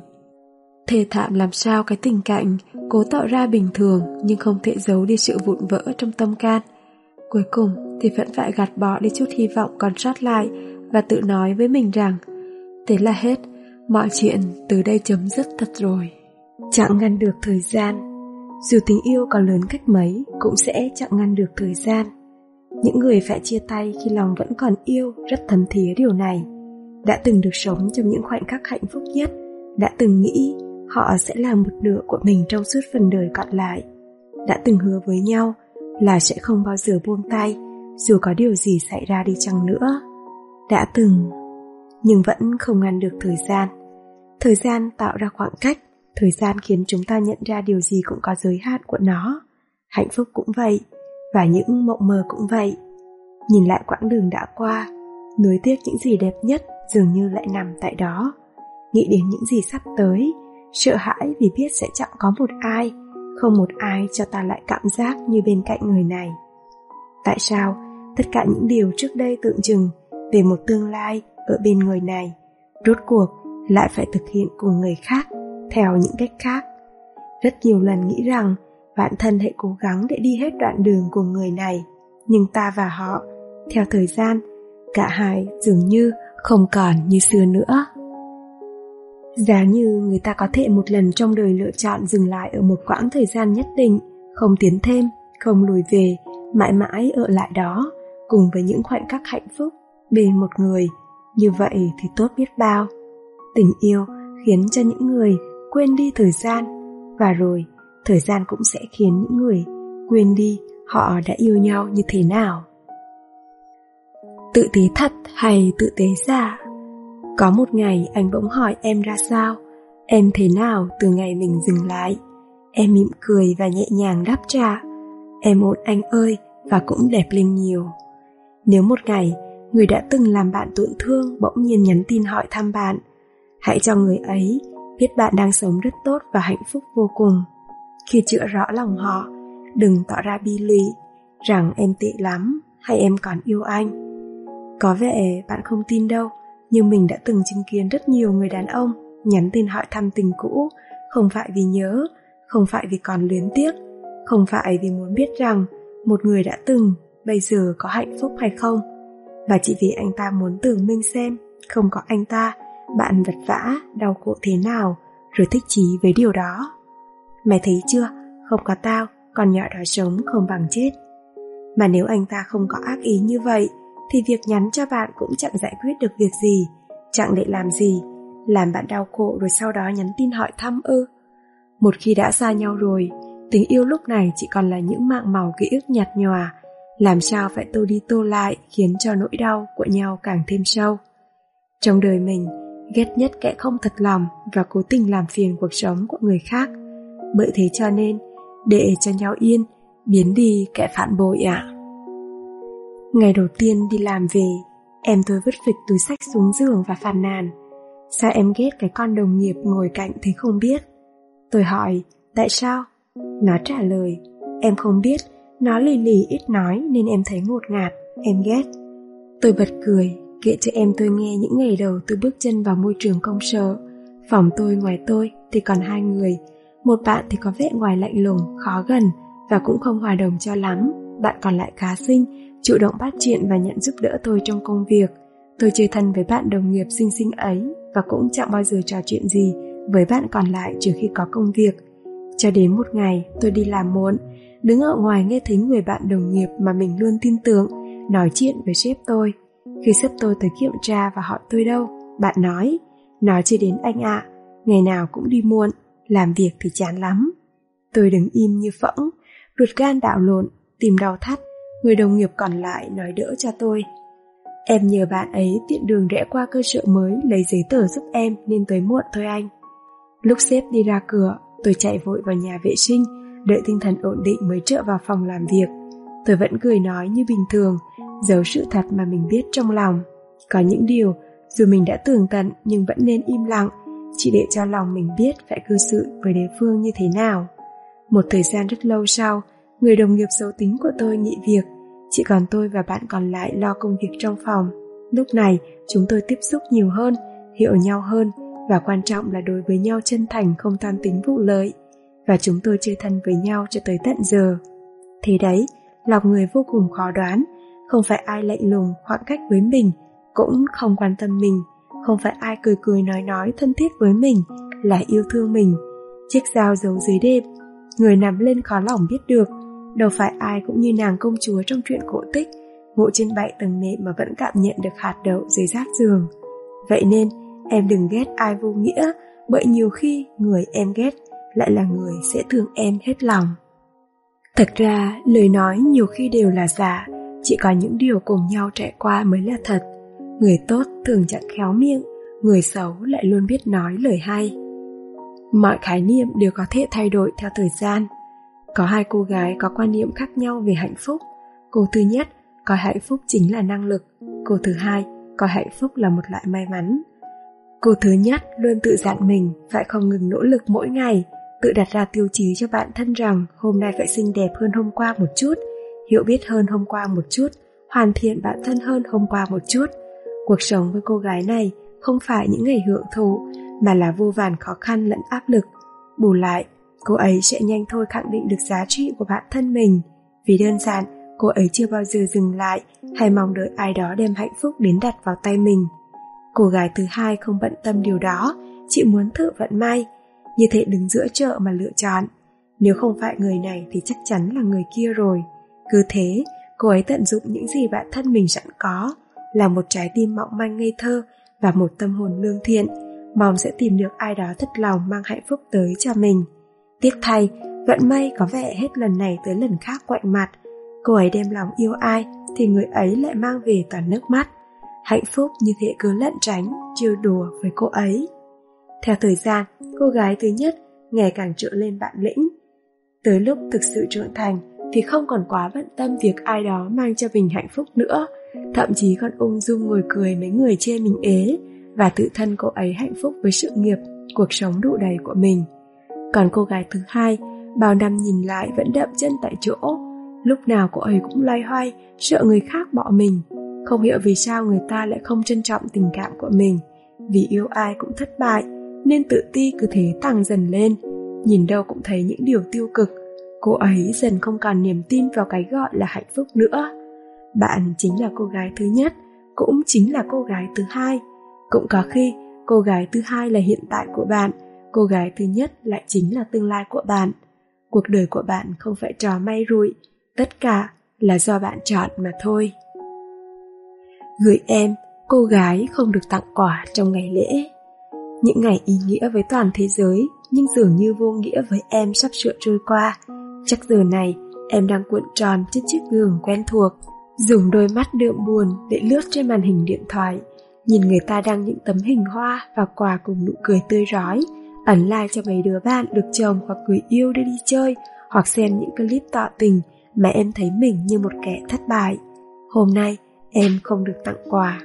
Thê thảm làm sao cái tình cảnh cố tỏ ra bình thường nhưng không thể giấu đi sự vụn vỡ trong tâm can. Cuối cùng thì vẫn phải gạt bỏ đi chút hy vọng còn sót lại và tự nói với mình rằng thế là hết, mọi chuyện từ đây chấm dứt thật rồi. Chẳng ngăn được thời gian, dù tình yêu có lớn cách mấy cũng sẽ chẳng ngăn được thời gian. Những người phải chia tay khi lòng vẫn còn yêu rất thấm thía điều này. Đã từng được sống trong những khoảnh khắc hạnh phúc nhất, đã từng nghĩ họ sẽ là một nửa của mình trong suốt phần đời còn lại, đã từng hứa với nhau là sẽ không bao giờ buông tay dù có điều gì xảy ra đi chăng nữa. Đã từng, nhưng vẫn không ngăn được thời gian. Thời gian tạo ra khoảng cách, thời gian khiến chúng ta nhận ra điều gì cũng có giới hạn của nó. Hạnh phúc cũng vậy, và những mộng mơ cũng vậy. Nhìn lại quãng đường đã qua, nuối tiếc những gì đẹp nhất dường như lại nằm tại đó. Nghĩ đến những gì sắp tới, sợ hãi vì biết sẽ chẳng có một ai, không một ai cho ta lại cảm giác như bên cạnh người này. Tại sao tất cả những điều trước đây tưởng chừng về một tương lai ở bên người này, rốt cuộc lại phải thực hiện cùng người khác, theo những cách khác? Rất nhiều lần nghĩ rằng bản thân hãy cố gắng để đi hết đoạn đường cùng người này, nhưng ta và họ, theo thời gian, cả hai dường như không còn như xưa nữa. Giá như người ta có thể một lần trong đời lựa chọn dừng lại ở một quãng thời gian nhất định, không tiến thêm, không lùi về, mãi mãi ở lại đó, cùng với những khoảnh khắc hạnh phúc bên một người, như vậy thì tốt biết bao. Tình yêu khiến cho những người quên đi thời gian, và rồi thời gian cũng sẽ khiến những người quên đi họ đã yêu nhau như thế nào. Tự tế thật hay tự tế giả? Có một ngày anh bỗng hỏi em ra sao, em thế nào từ ngày mình dừng lại. Em mỉm cười và nhẹ nhàng đáp trả, em ổn anh ơi, và cũng đẹp lên nhiều. Nếu một ngày người đã từng làm bạn tổn thương bỗng nhiên nhắn tin hỏi thăm bạn, hãy cho người ấy biết bạn đang sống rất tốt và hạnh phúc vô cùng. Khi chữa rõ lòng họ, đừng tỏ ra bi lụy rằng em tệ lắm hay em còn yêu anh. Có vẻ bạn không tin đâu, nhưng mình đã từng chứng kiến rất nhiều người đàn ông nhắn tin hỏi thăm tình cũ, không phải vì nhớ, không phải vì còn luyến tiếc, không phải vì muốn biết rằng một người đã từng bây giờ có hạnh phúc hay không, mà chỉ vì anh ta muốn tưởng minh xem không có anh ta bạn vật vã, đau khổ thế nào, rồi thích chí với điều đó. Mày thấy chưa, không có tao, con nhỏ đó sống không bằng chết. Mà nếu anh ta không có ác ý như vậy, thì việc nhắn cho bạn cũng chẳng giải quyết được việc gì, chẳng để làm gì, làm bạn đau khổ rồi sau đó nhắn tin hỏi thăm ư? Một khi đã xa nhau rồi, tình yêu lúc này chỉ còn là những mảng màu ký ức nhạt nhòa, làm sao phải tô đi tô lại khiến cho nỗi đau của nhau càng thêm sâu. Trong đời mình, ghét nhất kẻ không thật lòng và cố tình làm phiền cuộc sống của người khác. Bởi thế cho nên, để cho nhau yên, biến đi kẻ phản bội ạ. Ngày đầu tiên đi làm về, em tôi vứt phịch túi xách xuống giường và phàn nàn, sao em ghét cái con đồng nghiệp ngồi cạnh thế không biết. Tôi hỏi, tại sao? Nó trả lời, em không biết, nó lì lì ít nói nên em thấy ngột ngạt, em ghét. Tôi bật cười, kể cho em tôi nghe những ngày đầu tôi bước chân vào môi trường công sở. Phòng tôi ngoài tôi thì còn 2 người, một bạn thì có vẻ ngoài lạnh lùng, khó gần và cũng không hòa đồng cho lắm. Bạn còn lại khá xinh, chủ động bắt chuyện và nhận giúp đỡ tôi trong công việc. Tôi chơi thân với bạn đồng nghiệp xinh xinh ấy và cũng chẳng bao giờ trò chuyện gì với bạn còn lại trừ khi có công việc. Cho đến một ngày tôi đi làm muộn, đứng ở ngoài nghe thấy người bạn đồng nghiệp mà mình luôn tin tưởng nói chuyện với sếp tôi. Khi sếp tôi tới kiểm tra và hỏi tôi đâu, bạn nói chưa đến anh ạ, ngày nào cũng đi muộn, làm việc thì chán lắm. Tôi đứng im như phỗng, ruột gan đảo lộn, tim đau thắt. Người đồng nghiệp còn lại nói đỡ cho tôi. Em nhờ bạn ấy tiện đường rẽ qua cơ sở mới lấy giấy tờ giúp em nên tới muộn thôi anh. Lúc sếp đi ra cửa, tôi chạy vội vào nhà vệ sinh, đợi tinh thần ổn định mới trở vào phòng làm việc. Tôi vẫn cười nói như bình thường, giấu sự thật mà mình biết trong lòng. Có những điều dù mình đã tường tận nhưng vẫn nên im lặng, chỉ để cho lòng mình biết phải cư xử với đối phương như thế nào. Một thời gian rất lâu sau, người đồng nghiệp xấu tính của tôi nghỉ việc, chỉ còn tôi và bạn còn lại lo công việc trong phòng. Lúc này chúng tôi tiếp xúc nhiều hơn, hiểu nhau hơn và quan trọng là đối với nhau chân thành, không tham tính vụ lợi. Và chúng tôi chơi thân với nhau cho tới tận giờ. Thế đấy, lòng người vô cùng khó đoán, không phải ai lạnh lùng khoảng cách với mình, cũng không quan tâm mình, không phải ai cười cười nói thân thiết với mình là yêu thương mình. Chiếc dao giấu dưới đệm, người nằm lên khó lòng biết được. Đâu phải ai cũng như nàng công chúa trong truyện cổ tích, ngủ trên 7 tầng nệm mà vẫn cảm nhận được hạt đậu dưới rát giường. Vậy nên em đừng ghét ai vô nghĩa, bởi nhiều khi người em ghét lại là người sẽ thương em hết lòng. Thật ra lời nói nhiều khi đều là giả, chỉ có những điều cùng nhau trải qua mới là thật. Người tốt thường chẳng khéo miệng, người xấu lại luôn biết nói lời hay. Mọi khái niệm đều có thể thay đổi theo thời gian. Có 2 cô gái có quan niệm khác nhau về hạnh phúc. Cô thứ nhất coi hạnh phúc chính là năng lực, cô thứ hai coi hạnh phúc là một loại may mắn. Cô thứ nhất luôn tự dặn mình phải không ngừng nỗ lực mỗi ngày, tự đặt ra tiêu chí cho bản thân rằng hôm nay phải xinh đẹp hơn hôm qua một chút, hiểu biết hơn hôm qua một chút, hoàn thiện bản thân hơn hôm qua một chút. Cuộc sống với cô gái này không phải những ngày hưởng thụ, mà là vô vàn khó khăn lẫn áp lực. Bù lại, cô ấy sẽ nhanh thôi khẳng định được giá trị của bản thân mình, vì đơn giản cô ấy chưa bao giờ dừng lại hay mong đợi ai đó đem hạnh phúc đến đặt vào tay mình. Cô gái thứ hai không bận tâm điều đó, chị muốn thử vận may. Như thế đứng giữa chợ mà lựa chọn. Nếu không phải người này thì chắc chắn là người kia rồi. Cứ thế, cô ấy tận dụng những gì bản thân mình sẵn có, là một trái tim mỏng manh ngây thơ và một tâm hồn lương thiện, mong sẽ tìm được ai đó thật lòng mang hạnh phúc tới cho mình. Tiếc thay, vận may có vẻ hết lần này tới lần khác quạnh mặt. Cô ấy đem lòng yêu ai thì người ấy lại mang về toàn nước mắt. Hạnh phúc như thế cứ lẩn tránh, trêu đùa với cô ấy. Theo thời gian, cô gái thứ nhất ngày càng trở lên bản lĩnh. Tới lúc thực sự trưởng thành thì không còn quá bận tâm việc ai đó mang cho mình hạnh phúc nữa, thậm chí còn ung dung ngồi cười mấy người chê mình ế, và tự thân cô ấy hạnh phúc với sự nghiệp, cuộc sống đủ đầy của mình. Còn cô gái thứ hai, bao năm nhìn lại vẫn đậm chân tại chỗ. Lúc nào cô ấy cũng loay hoay, sợ người khác bỏ mình. Không hiểu vì sao người ta lại không trân trọng tình cảm của mình. Vì yêu ai cũng thất bại, nên tự ti cứ thế tăng dần lên. Nhìn đâu cũng thấy những điều tiêu cực. Cô ấy dần không còn niềm tin vào cái gọi là hạnh phúc nữa. Bạn chính là cô gái thứ nhất, cũng chính là cô gái thứ hai. Cũng có khi, cô gái thứ hai là hiện tại của bạn, cô gái thứ nhất lại chính là tương lai của bạn. Cuộc đời của bạn không phải trò may rủi, tất cả là do bạn chọn mà thôi. Gửi em, cô gái không được tặng quà trong ngày lễ. Những ngày ý nghĩa với toàn thế giới, nhưng dường như vô nghĩa với em sắp sửa trôi qua. Chắc giờ này, em đang cuộn tròn trên chiếc giường quen thuộc, dùng đôi mắt đượm buồn để lướt trên màn hình điện thoại, nhìn người ta đăng những tấm hình hoa và quà cùng nụ cười tươi rói, ấn like cho mấy đứa bạn được chồng hoặc người yêu đưa đi chơi, hoặc xem những clip tỏ tình mà em thấy mình như một kẻ thất bại. Hôm nay, em không được tặng quà.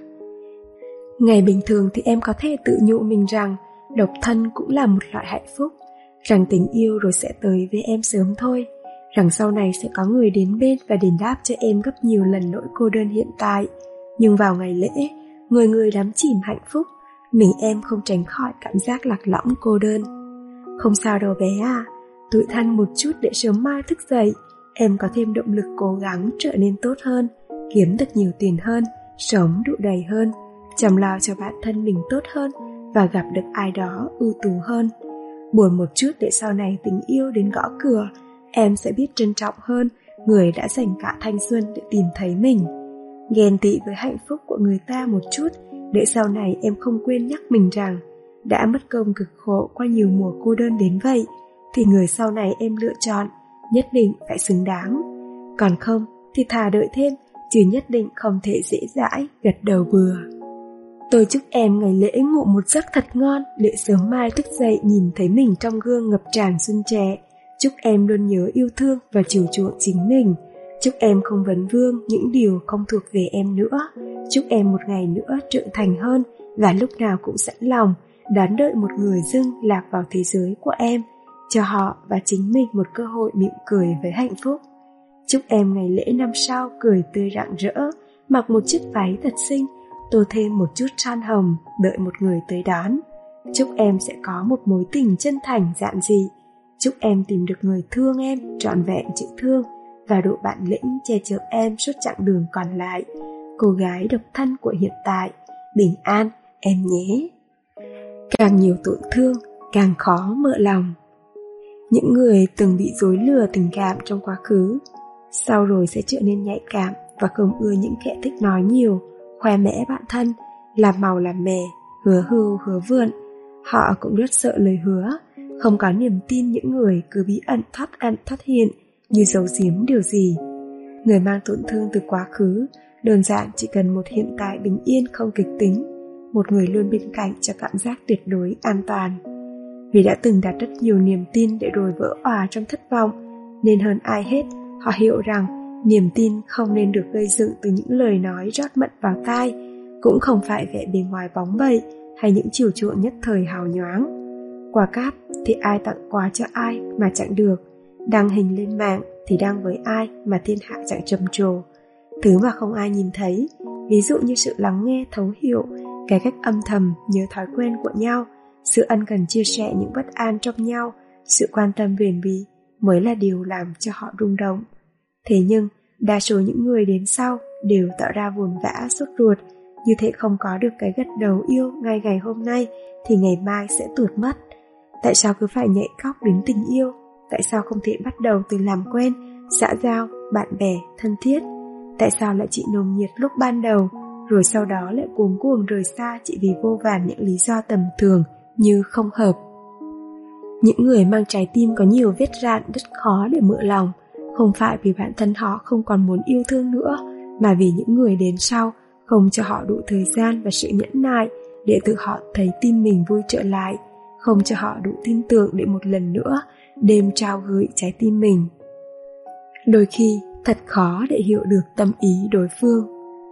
Ngày bình thường thì em có thể tự nhủ mình rằng độc thân cũng là một loại hạnh phúc, rằng tình yêu rồi sẽ tới với em sớm thôi, rằng sau này sẽ có người đến bên và đền đáp cho em gấp nhiều lần nỗi cô đơn hiện tại. Nhưng vào ngày lễ, người người đắm chìm hạnh phúc, mình em không tránh khỏi cảm giác lạc lõng cô đơn. Không sao đâu bé à, tủi thân một chút để sớm mai thức dậy, em có thêm động lực cố gắng trở nên tốt hơn, kiếm được nhiều tiền hơn, sống đủ đầy hơn, chăm lo cho bản thân mình tốt hơn và gặp được ai đó ưu tú hơn. Buồn một chút để sau này tình yêu đến gõ cửa, em sẽ biết trân trọng hơn người đã dành cả thanh xuân để tìm thấy mình. Ghen tị với hạnh phúc của người ta một chút để sau này em không quên nhắc mình rằng đã mất công cực khổ qua nhiều mùa cô đơn đến vậy thì người sau này em lựa chọn nhất định phải xứng đáng. Còn không thì thà đợi thêm, chứ nhất định không thể dễ dãi gật đầu bừa. Tôi chúc em ngày lễ ngủ một giấc thật ngon để sớm mai thức dậy nhìn thấy mình trong gương ngập tràn xuân trẻ. Chúc em luôn nhớ yêu thương và chiều chuộng chính mình. Chúc em không vấn vương những điều không thuộc về em nữa. Chúc em một ngày nữa trưởng thành hơn và lúc nào cũng sẵn lòng đón đợi một người dưng lạc vào thế giới của em, cho họ và chính mình một cơ hội mỉm cười với hạnh phúc. Chúc em ngày lễ năm sau cười tươi rạng rỡ, mặc một chiếc váy thật xinh, tô thêm một chút son hồng, đợi một người tới đón. Chúc em sẽ có một mối tình chân thành dạn dị. Chúc em tìm được người thương em trọn vẹn chữ thương và độ bản lĩnh che chở em suốt chặng đường còn lại. Cô gái độc thân của hiện tại, bình an em nhé. Càng nhiều tổn thương, càng khó mở lòng. Những người từng bị dối lừa tình cảm trong quá khứ, sau rồi sẽ trở nên nhạy cảm và không ưa những kẻ thích nói nhiều, khoe mẽ bản thân, làm màu làm mè, hứa hưu hứa vượn. Họ cũng rất sợ lời hứa, không có niềm tin những người cứ bí ẩn thoát hiện như giấu giếm điều gì. Người mang tổn thương từ quá khứ đơn giản chỉ cần một hiện tại bình yên không kịch tính, một người luôn bên cạnh cho cảm giác tuyệt đối an toàn. Vì đã từng đặt rất nhiều niềm tin để rồi vỡ òa trong thất vọng, nên hơn ai hết họ hiểu rằng niềm tin không nên được gây dựng từ những lời nói rót mật vào tai, cũng không phải vẻ bề ngoài bóng bẩy hay những chiều chuộng nhất thời hào nhoáng. Quà cáp thì ai tặng quà cho ai mà chẳng được, đăng hình lên mạng thì đăng với ai mà thiên hạ chẳng trầm trồ. Thứ mà không ai nhìn thấy, ví dụ như sự lắng nghe thấu hiểu, cái cách âm thầm nhớ thói quen của nhau, sự ân cần chia sẻ những bất an trong nhau, sự quan tâm bền bỉ mới là điều làm cho họ rung động. Thế nhưng, đa số những người đến sau đều tạo ra vồn vã sốt ruột, Như thế không có được cái gật đầu yêu ngay ngày hôm nay thì ngày mai sẽ tuột mất. Tại sao cứ phải nhảy cóc đến tình yêu? Tại sao không thể bắt đầu từ làm quen, xã giao, bạn bè, thân thiết? Tại sao lại chỉ nồng nhiệt lúc ban đầu, rồi sau đó lại cuống cuồng rời xa chỉ vì vô vàn những lý do tầm thường như không hợp? Những người mang trái tim có nhiều vết rạn rất khó để mở lòng, không phải vì bản thân họ không còn muốn yêu thương nữa, mà vì những người đến sau không cho họ đủ thời gian và sự nhẫn nại để tự họ thấy tim mình vui trở lại, không cho họ đủ tin tưởng để một lần nữa đêm trao gửi trái tim mình. Đôi khi thật khó để hiểu được tâm ý đối phương.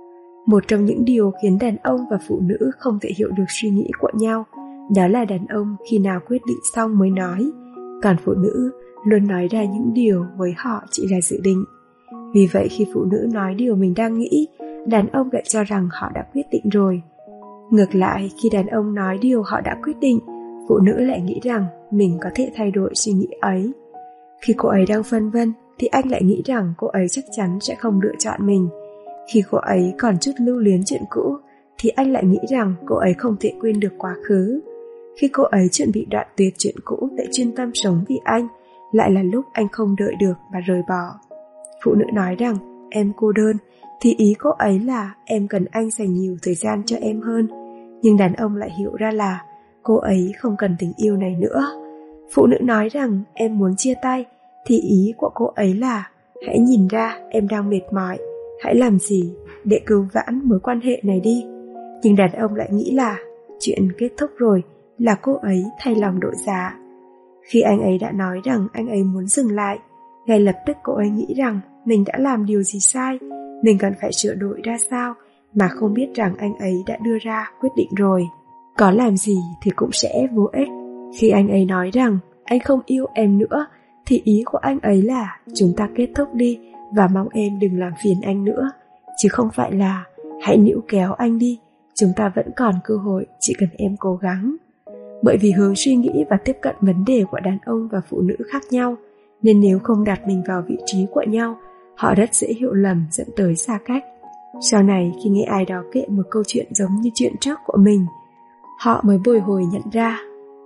Một trong những điều khiến đàn ông và phụ nữ không thể hiểu được suy nghĩ của nhau, đó là đàn ông khi nào quyết định xong mới nói, còn phụ nữ luôn nói ra những điều với họ chỉ là dự định. Vì vậy khi phụ nữ nói điều mình đang nghĩ, đàn ông lại cho rằng họ đã quyết định rồi. Ngược lại, khi đàn ông nói điều họ đã quyết định, phụ nữ lại nghĩ rằng mình có thể thay đổi suy nghĩ ấy. Khi cô ấy đang phân vân, thì anh lại nghĩ rằng cô ấy chắc chắn sẽ không lựa chọn mình. Khi cô ấy còn chút lưu luyến chuyện cũ, thì anh lại nghĩ rằng cô ấy không thể quên được quá khứ. Khi cô ấy chuẩn bị đoạn tuyệt chuyện cũ để chuyên tâm sống vì anh, lại là lúc anh không đợi được và rời bỏ. Phụ nữ nói rằng em cô đơn, thì ý cô ấy là em cần anh dành nhiều thời gian cho em hơn. Nhưng đàn ông lại hiểu ra là cô ấy không cần tình yêu này nữa. Phụ nữ nói rằng em muốn chia tay, thì ý của cô ấy là hãy nhìn ra em đang mệt mỏi, hãy làm gì để cứu vãn mối quan hệ này đi. Nhưng đàn ông lại nghĩ là chuyện kết thúc rồi, là cô ấy thay lòng đổi dạ. Khi anh ấy đã nói rằng anh ấy muốn dừng lại, ngay lập tức cô ấy nghĩ rằng mình đã làm điều gì sai, mình cần phải sửa đổi ra sao, mà không biết rằng anh ấy đã đưa ra quyết định rồi. Có làm gì thì cũng sẽ vô ích. Khi anh ấy nói rằng anh không yêu em nữa, thì ý của anh ấy là chúng ta kết thúc đi và mong em đừng làm phiền anh nữa, chứ không phải là hãy níu kéo anh đi, chúng ta vẫn còn cơ hội, chỉ cần em cố gắng. Bởi vì hướng suy nghĩ và tiếp cận vấn đề của đàn ông và phụ nữ khác nhau, nên nếu không đặt mình vào vị trí của nhau, họ rất dễ hiểu lầm dẫn tới xa cách. Sau này khi nghe ai đó kể một câu chuyện giống như chuyện trước của mình, họ mới bồi hồi nhận ra,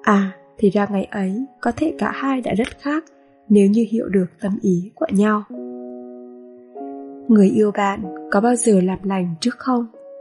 thì ra ngày ấy có thể cả hai đã rất khác nếu như hiểu được tâm ý của nhau. Người yêu bạn có bao giờ làm lành trước không?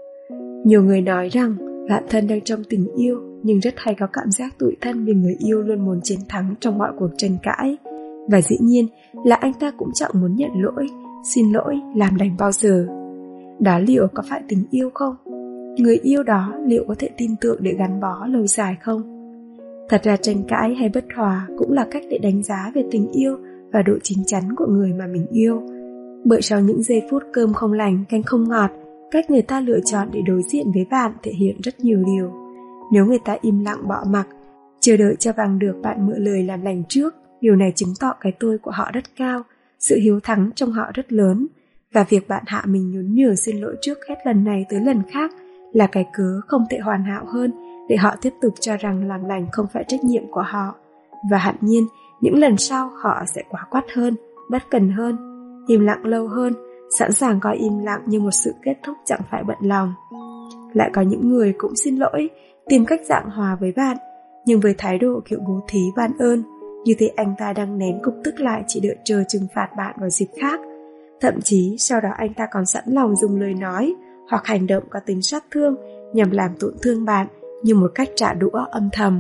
Nhiều người nói rằng bản thân đang trong tình yêu, nhưng rất hay có cảm giác tủi thân vì người yêu luôn muốn chiến thắng trong mọi cuộc tranh cãi. Và dĩ nhiên là anh ta cũng chẳng muốn nhận lỗi, xin lỗi, làm lành bao giờ. Đó liệu có phải tình yêu không? Người yêu đó liệu có thể tin tưởng để gắn bó lâu dài không? Thật ra tranh cãi hay bất hòa cũng là cách để đánh giá về tình yêu và độ chín chắn của người mà mình yêu. Bởi sau những giây phút cơm không lành, canh không ngọt, cách người ta lựa chọn để đối diện với bạn thể hiện rất nhiều điều. Nếu người ta im lặng bỏ mặc, chờ đợi cho bằng được bạn mượn lời làm lành trước, điều này chứng tỏ cái tôi của họ rất cao, sự hiếu thắng trong họ rất lớn, và việc bạn hạ mình nhún nhường xin lỗi trước hết lần này tới lần khác là cái cớ không thể hoàn hảo hơn để họ tiếp tục cho rằng làm lành không phải trách nhiệm của họ. Và hẳn nhiên, những lần sau họ sẽ quá quắt hơn, bất cần hơn, im lặng lâu hơn, sẵn sàng coi im lặng như một sự kết thúc chẳng phải bận lòng. Lại có những người cũng xin lỗi, tìm cách giảng hòa với bạn, nhưng với thái độ kiểu bố thí ban ơn, như thế anh ta đang nén cục tức lại chỉ đợi chờ trừng phạt bạn vào dịp khác. Thậm chí sau đó anh ta còn sẵn lòng dùng lời nói hoặc hành động có tính sát thương nhằm làm tổn thương bạn như một cách trả đũa âm thầm.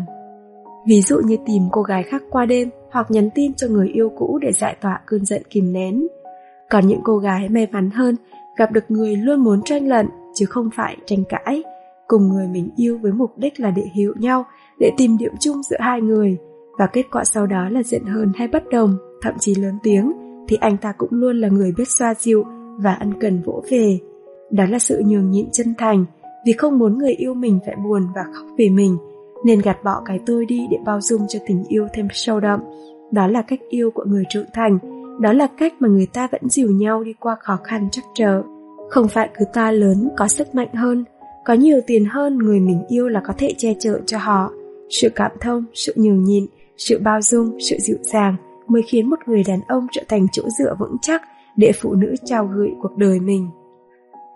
Ví dụ như tìm cô gái khác qua đêm hoặc nhắn tin cho người yêu cũ để giải tỏa cơn giận kìm nén. Còn những cô gái may mắn hơn gặp được người luôn muốn tranh luận chứ không phải tranh cãi, cùng người mình yêu với mục đích là để hiểu nhau, để tìm điểm chung giữa hai người, và kết quả sau đó là giận hờn hay bất đồng, thậm chí lớn tiếng, thì anh ta cũng luôn là người biết xoa dịu và ân cần vỗ về. Đó là sự nhường nhịn chân thành, vì không muốn người yêu mình phải buồn và khóc vì mình, nên gạt bỏ cái tôi đi để bao dung cho tình yêu thêm sâu đậm. Đó là cách yêu của người trưởng thành, đó là cách mà người ta vẫn dìu nhau đi qua khó khăn trắc trở. Không phải cứ ta lớn, có sức mạnh hơn, có nhiều tiền hơn người mình yêu là có thể che chở cho họ. Sự cảm thông, sự nhường nhịn, sự bao dung, sự dịu dàng mới khiến một người đàn ông trở thành chỗ dựa vững chắc để phụ nữ trao gửi cuộc đời mình.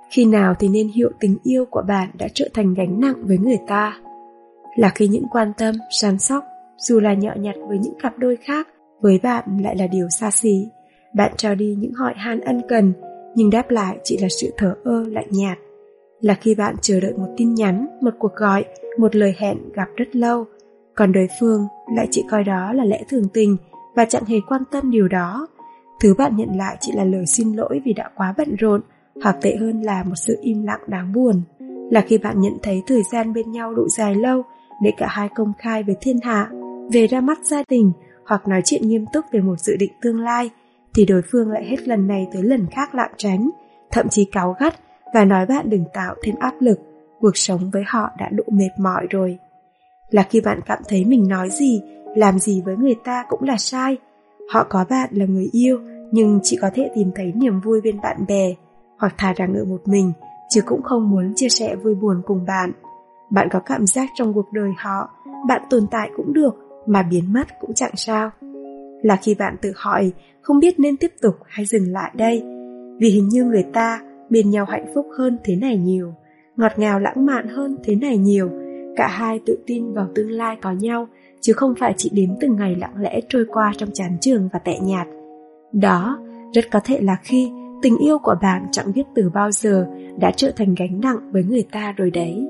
Khi nào thì nên hiểu tình yêu của bạn đã trở thành gánh nặng với người ta? Là khi những quan tâm, săn sóc, dù là nhỏ nhặt với những cặp đôi khác, với bạn lại là điều xa xỉ. Bạn trao đi những hỏi han ân cần, nhưng đáp lại chỉ là sự thờ ơ lạnh nhạt. Là khi bạn chờ đợi một tin nhắn, một cuộc gọi, một lời hẹn gặp rất lâu, còn đối phương lại chỉ coi đó là lẽ thường tình và chẳng hề quan tâm điều đó. Thứ bạn nhận lại chỉ là lời xin lỗi vì đã quá bận rộn, hoặc tệ hơn là một sự im lặng đáng buồn. Là khi bạn nhận thấy thời gian bên nhau đủ dài lâu để cả hai công khai với thiên hạ, về ra mắt gia đình hoặc nói chuyện nghiêm túc về một dự định tương lai, thì đối phương lại hết lần này tới lần khác lảng tránh, thậm chí cáu gắt và nói bạn đừng tạo thêm áp lực. Cuộc sống với họ đã đủ mệt mỏi rồi. Là khi bạn cảm thấy mình nói gì, làm gì với người ta cũng là sai. Họ có bạn là người yêu, nhưng chỉ có thể tìm thấy niềm vui bên bạn bè, hoặc thà rằng ở một mình, chứ cũng không muốn chia sẻ vui buồn cùng bạn. Bạn có cảm giác trong cuộc đời họ, bạn tồn tại cũng được, mà biến mất cũng chẳng sao. Là khi bạn tự hỏi không biết nên tiếp tục hay dừng lại đây, vì hình như người ta bên nhau hạnh phúc hơn thế này nhiều, ngọt ngào lãng mạn hơn thế này nhiều. Cả hai tự tin vào tương lai có nhau, chứ không phải chỉ đếm từng ngày lặng lẽ trôi qua trong chán chường và tẻ nhạt. Đó rất có thể là khi tình yêu của bạn chẳng biết từ bao giờ đã trở thành gánh nặng với người ta rồi đấy.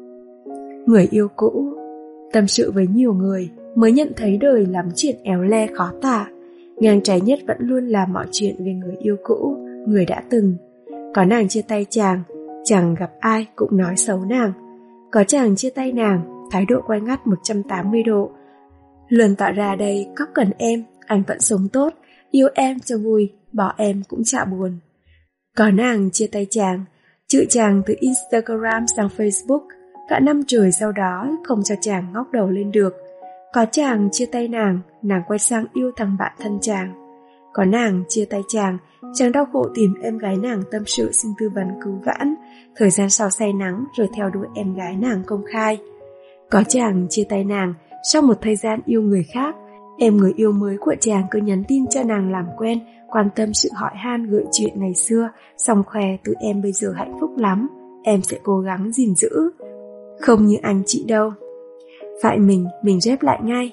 Người yêu cũ. Tâm sự với nhiều người mới nhận thấy đời lắm chuyện éo le khó tả. Ngang trái nhất vẫn luôn là mọi chuyện về người yêu cũ, người đã từng. Có nàng chia tay chàng gặp ai cũng nói xấu nàng. Có chàng chia tay nàng, thái độ quay ngắt 180 độ. Luôn tỏ ra đây có cần em, anh vẫn sống tốt, yêu em cho vui, bỏ em cũng chả buồn. Có nàng chia tay chữ chàng từ Instagram sang Facebook, cả năm trời sau đó không cho chàng ngóc đầu lên được. Có chàng chia tay nàng quay sang yêu thằng bạn thân chàng. Có nàng chia tay chàng đau khổ tìm em gái nàng tâm sự xin tư vấn cứu vãn, thời gian sau say nắng rồi theo đuổi em gái nàng công khai. Có chàng chia tay nàng, sau một thời gian yêu người khác, em người yêu mới của chàng cứ nhắn tin cho nàng làm quen, quan tâm sự hỏi han gợi chuyện ngày xưa, xong khoe tụi em bây giờ hạnh phúc lắm, em sẽ cố gắng gìn giữ. Không như anh chị đâu. Phải mình rep lại ngay.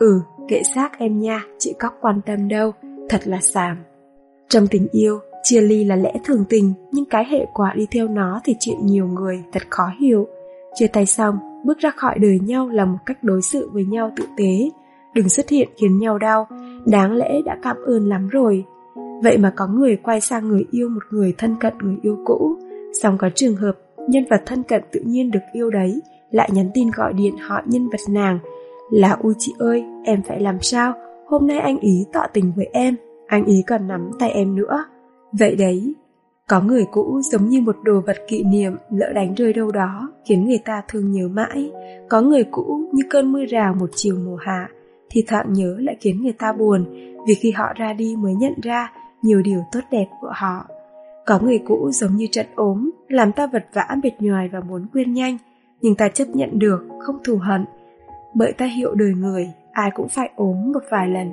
Kệ xác em nha, chị có quan tâm đâu, thật là xàm. Trong tình yêu, chia ly là lẽ thường tình, nhưng cái hệ quả đi theo nó thì chuyện nhiều người thật khó hiểu. Chia tay xong, bước ra khỏi đời nhau là một cách đối xử với nhau tử tế. Đừng xuất hiện khiến nhau đau, đáng lẽ đã cảm ơn lắm rồi. Vậy mà có người quay sang người yêu một người thân cận người yêu cũ. Xong có trường hợp, nhân vật thân cận tự nhiên được yêu đấy lại nhắn tin gọi điện hỏi nhân vật nàng là ui chị ơi, em phải làm sao? Hôm nay anh ý tỏ tình với em, anh ý còn nắm tay em nữa. Vậy đấy, có người cũ giống như một đồ vật kỷ niệm lỡ đánh rơi đâu đó khiến người ta thương nhớ mãi. Có người cũ như cơn mưa rào một chiều mùa hạ, thì thoảng nhớ lại khiến người ta buồn, vì khi họ ra đi mới nhận ra nhiều điều tốt đẹp của họ. Có người cũ giống như trận ốm, làm ta vật vã mệt nhoài và muốn quên nhanh, nhưng ta chấp nhận được, không thù hận, bởi ta hiểu đời người, ai cũng phải ốm một vài lần.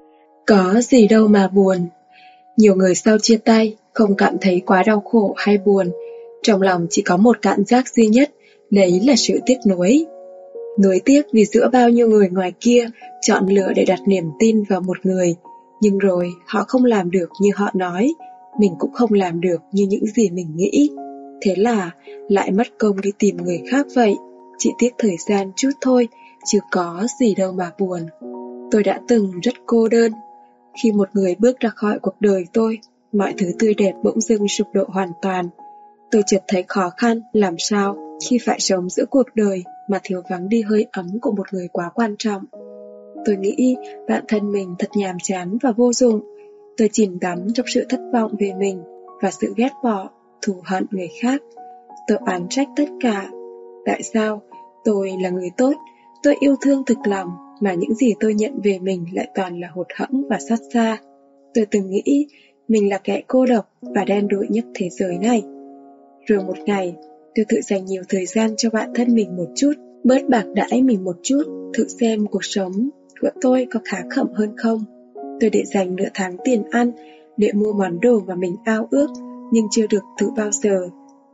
Có gì đâu mà buồn. Nhiều người sau chia tay không cảm thấy quá đau khổ hay buồn, trong lòng chỉ có một cảm giác duy nhất, đấy là sự tiếc nuối. Nuối tiếc vì giữa bao nhiêu người ngoài kia chọn lựa để đặt niềm tin vào một người, nhưng rồi họ không làm được như họ nói, mình cũng không làm được như những gì mình nghĩ. Thế là lại mất công đi tìm người khác vậy. Chỉ tiếc thời gian chút thôi, chứ có gì đâu mà buồn. Tôi đã từng rất cô đơn. Khi một người bước ra khỏi cuộc đời tôi, mọi thứ tươi đẹp bỗng dưng sụp đổ hoàn toàn. Tôi chợt thấy khó khăn làm sao khi phải sống giữa cuộc đời mà thiếu vắng đi hơi ấm của một người quá quan trọng. Tôi nghĩ bản thân mình thật nhàm chán và vô dụng. Tôi chìm đắm trong sự thất vọng về mình và sự ghét bỏ, thù hận người khác. Tôi oán trách tất cả. Tại sao? Tôi là người tốt, tôi yêu thương thực lòng, mà những gì tôi nhận về mình lại toàn là hụt hẫng và xót xa. Tôi từng nghĩ mình là kẻ cô độc và đen đủi nhất thế giới này. Rồi một ngày, tôi tự dành nhiều thời gian cho bản thân mình một chút, bớt bạc đãi mình một chút, thử xem cuộc sống của tôi có khá khẩm hơn không. Tôi để dành nửa tháng tiền ăn để mua món đồ mà mình ao ước nhưng chưa được thử bao giờ.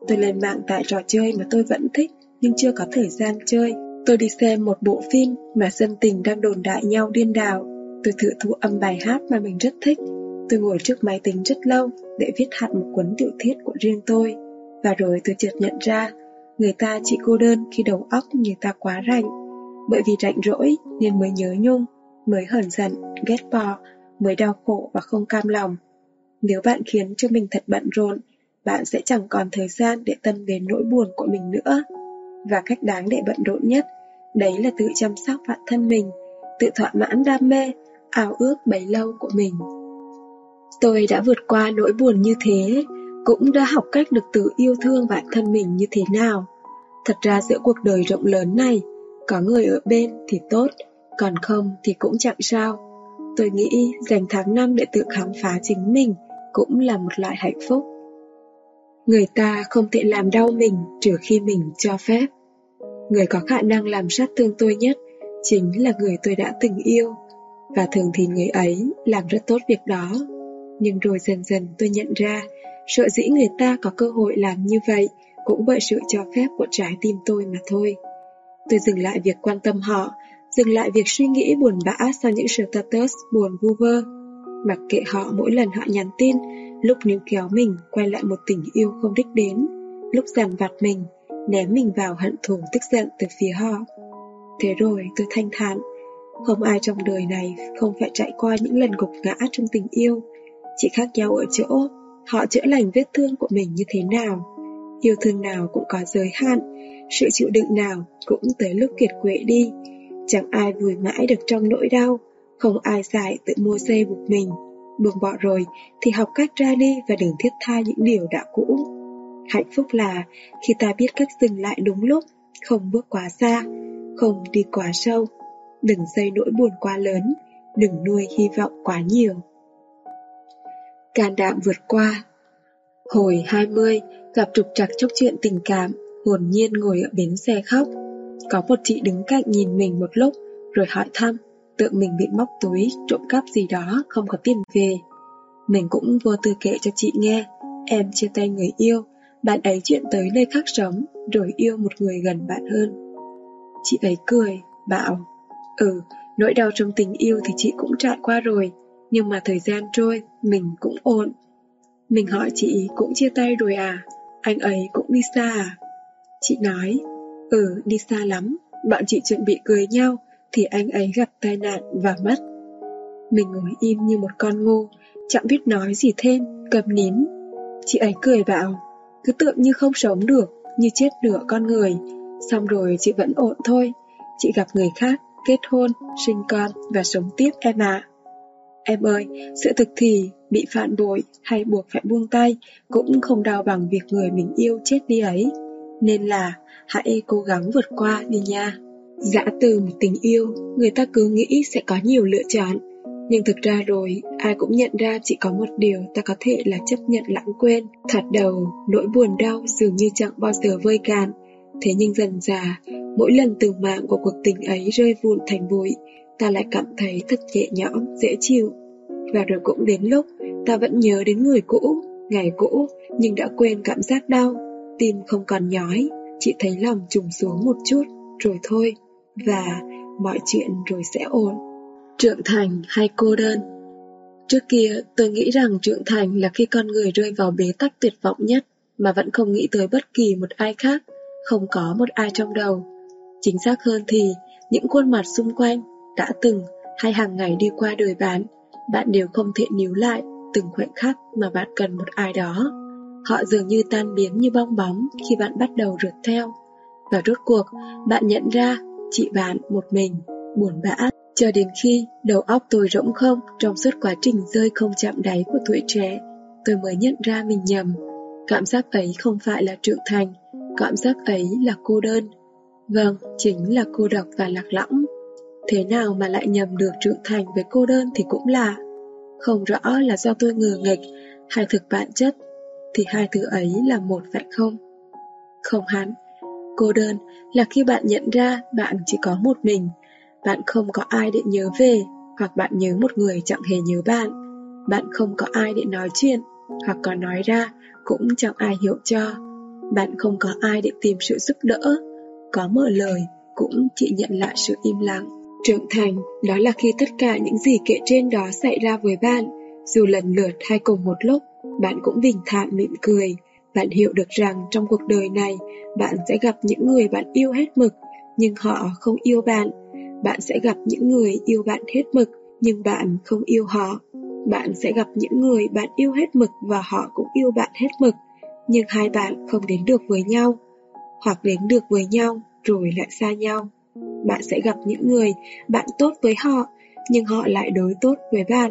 Tôi lên mạng tải trò chơi mà tôi vẫn thích nhưng chưa có thời gian chơi. Tôi đi xem một bộ phim mà dân tình đang đồn đại nhau điên đảo. Tôi thử thu âm bài hát mà mình rất thích. Tôi ngồi trước máy tính rất lâu để viết hẳn một cuốn tiểu thuyết của riêng tôi. Và rồi tôi chợt nhận ra, người ta chỉ cô đơn khi đầu óc người ta quá rảnh. Bởi vì rảnh rỗi nên mới nhớ nhung, mới hờn giận, ghét bỏ, mới đau khổ và không cam lòng. Nếu bạn khiến cho mình thật bận rộn, bạn sẽ chẳng còn thời gian để tâm đến nỗi buồn của mình nữa. Và cách đáng để bận rộn nhất, đấy là tự chăm sóc bản thân mình, tự thỏa mãn đam mê, ao ước bấy lâu của mình. Tôi đã vượt qua nỗi buồn như thế, cũng đã học cách được tự yêu thương bản thân mình như thế nào. Thật ra giữa cuộc đời rộng lớn này, có người ở bên thì tốt, còn không thì cũng chẳng sao. Tôi nghĩ dành tháng năm để tự khám phá chính mình cũng là một loại hạnh phúc. Người ta không thể làm đau mình trừ khi mình cho phép. Người có khả năng làm sát thương tôi nhất chính là người tôi đã từng yêu, và thường thì người ấy làm rất tốt việc đó. Nhưng rồi dần dần tôi nhận ra, sợ dĩ người ta có cơ hội làm như vậy cũng bởi sự cho phép của trái tim tôi mà thôi. Tôi dừng lại việc quan tâm họ, dừng lại việc suy nghĩ buồn bã sau những status buồn vu vơ. Mặc kệ họ mỗi lần họ nhắn tin, lúc níu kéo mình quay lại một tình yêu không đích đến, lúc dằn vặt mình, ném mình vào hận thù tức giận từ phía họ. Thế rồi tôi thanh thản, không ai trong đời này không phải trải qua những lần gục ngã trong tình yêu. Chỉ khác nhau ở chỗ họ chữa lành vết thương của mình như thế nào. Yêu thương nào cũng có giới hạn, sự chịu đựng nào cũng tới lúc kiệt quệ đi. Chẳng ai vùi mãi được trong nỗi đau, không ai dại tự mua dây buộc mình. Buông bỏ rồi thì học cách ra đi và đừng thiết tha những điều đã cũ. Hạnh phúc là khi ta biết cách dừng lại đúng lúc, không bước quá xa, không đi quá sâu. Đừng dây nỗi buồn quá lớn, đừng nuôi hy vọng quá nhiều. Can đảm vượt qua. Hồi 20, gặp trục trặc trong chuyện tình cảm, hồn nhiên ngồi ở bến xe khóc. Có một chị đứng cạnh nhìn mình một lúc, rồi hỏi thăm, tưởng mình bị móc túi, trộm cắp gì đó, không có tiền về. Mình cũng vô tư kể cho chị nghe, em chia tay người yêu, bạn ấy chuyển tới nơi khác sống, rồi yêu một người gần bạn hơn. Chị ấy cười, bảo, nỗi đau trong tình yêu thì chị cũng trải qua rồi, nhưng mà thời gian trôi, mình cũng ổn. Mình hỏi chị cũng chia tay rồi à? Anh ấy cũng đi xa à? Chị nói, đi xa lắm. Bọn chị chuẩn bị cưới nhau thì anh ấy gặp tai nạn và mất. Mình ngồi im như một con ngu, chẳng biết nói gì thêm, cầm nín. Chị ấy cười bảo, cứ tưởng như không sống được, như chết nửa con người. Xong rồi chị vẫn ổn thôi. Chị gặp người khác, kết hôn, sinh con và sống tiếp em ạ. Em ơi, sự thực thì bị phản bội hay buộc phải buông tay cũng không đau bằng việc người mình yêu chết đi ấy. Nên là hãy cố gắng vượt qua đi nha. Giã từ một tình yêu, người ta cứ nghĩ sẽ có nhiều lựa chọn. Nhưng thực ra rồi, ai cũng nhận ra chỉ có một điều ta có thể là chấp nhận lãng quên. Thoạt đầu, nỗi buồn đau dường như chẳng bao giờ vơi cạn. Thế nhưng dần dà, mỗi lần từng mảng của cuộc tình ấy rơi vụn thành bụi, ta lại cảm thấy thật nhẹ nhõm, dễ chịu. Và rồi cũng đến lúc ta vẫn nhớ đến người cũ, ngày cũ, nhưng đã quên cảm giác đau. Tim không còn nhói, chỉ thấy lòng trùng xuống một chút, rồi thôi. Và mọi chuyện rồi sẽ ổn. Trưởng thành hay cô đơn? Trước kia tôi nghĩ rằng trưởng thành là khi con người rơi vào bế tắc tuyệt vọng nhất mà vẫn không nghĩ tới bất kỳ một ai khác, không có một ai trong đầu. Chính xác hơn thì những khuôn mặt xung quanh đã từng hay hàng ngày đi qua đời bạn đều không thể níu lại từng khoảnh khắc mà bạn cần một ai đó. Họ dường như tan biến như bong bóng khi bạn bắt đầu rượt theo. Và rốt cuộc bạn nhận ra chỉ bạn một mình, buồn bã. Cho đến khi đầu óc tôi rỗng không trong suốt quá trình rơi không chạm đáy của tuổi trẻ, tôi mới nhận ra mình nhầm. Cảm giác ấy không phải là trưởng thành, cảm giác ấy là cô đơn. Vâng, chính là cô độc và lạc lõng. Thế nào mà lại nhầm được trưởng thành với cô đơn thì cũng lạ. Không rõ là do tôi ngờ nghịch hay thực bản chất, thì hai thứ ấy là một phải không? Không hẳn. Cô đơn là khi bạn nhận ra bạn chỉ có một mình, bạn không có ai để nhớ về, hoặc bạn nhớ một người chẳng hề nhớ bạn. Bạn không có ai để nói chuyện, hoặc có nói ra cũng chẳng ai hiểu cho. Bạn không có ai để tìm sự giúp đỡ, có mở lời cũng chỉ nhận lại sự im lặng. Trưởng thành, đó là khi tất cả những gì kể trên đó xảy ra với bạn, dù lần lượt hay cùng một lúc, bạn cũng bình thản mỉm cười. Bạn hiểu được rằng trong cuộc đời này, bạn sẽ gặp những người bạn yêu hết mực, nhưng họ không yêu bạn. Bạn sẽ gặp những người yêu bạn hết mực, nhưng bạn không yêu họ. Bạn sẽ gặp những người bạn yêu hết mực và họ cũng yêu bạn hết mực, nhưng hai bạn không đến được với nhau, hoặc đến được với nhau rồi lại xa nhau. Bạn sẽ gặp những người bạn tốt với họ, nhưng họ lại đối tốt với bạn.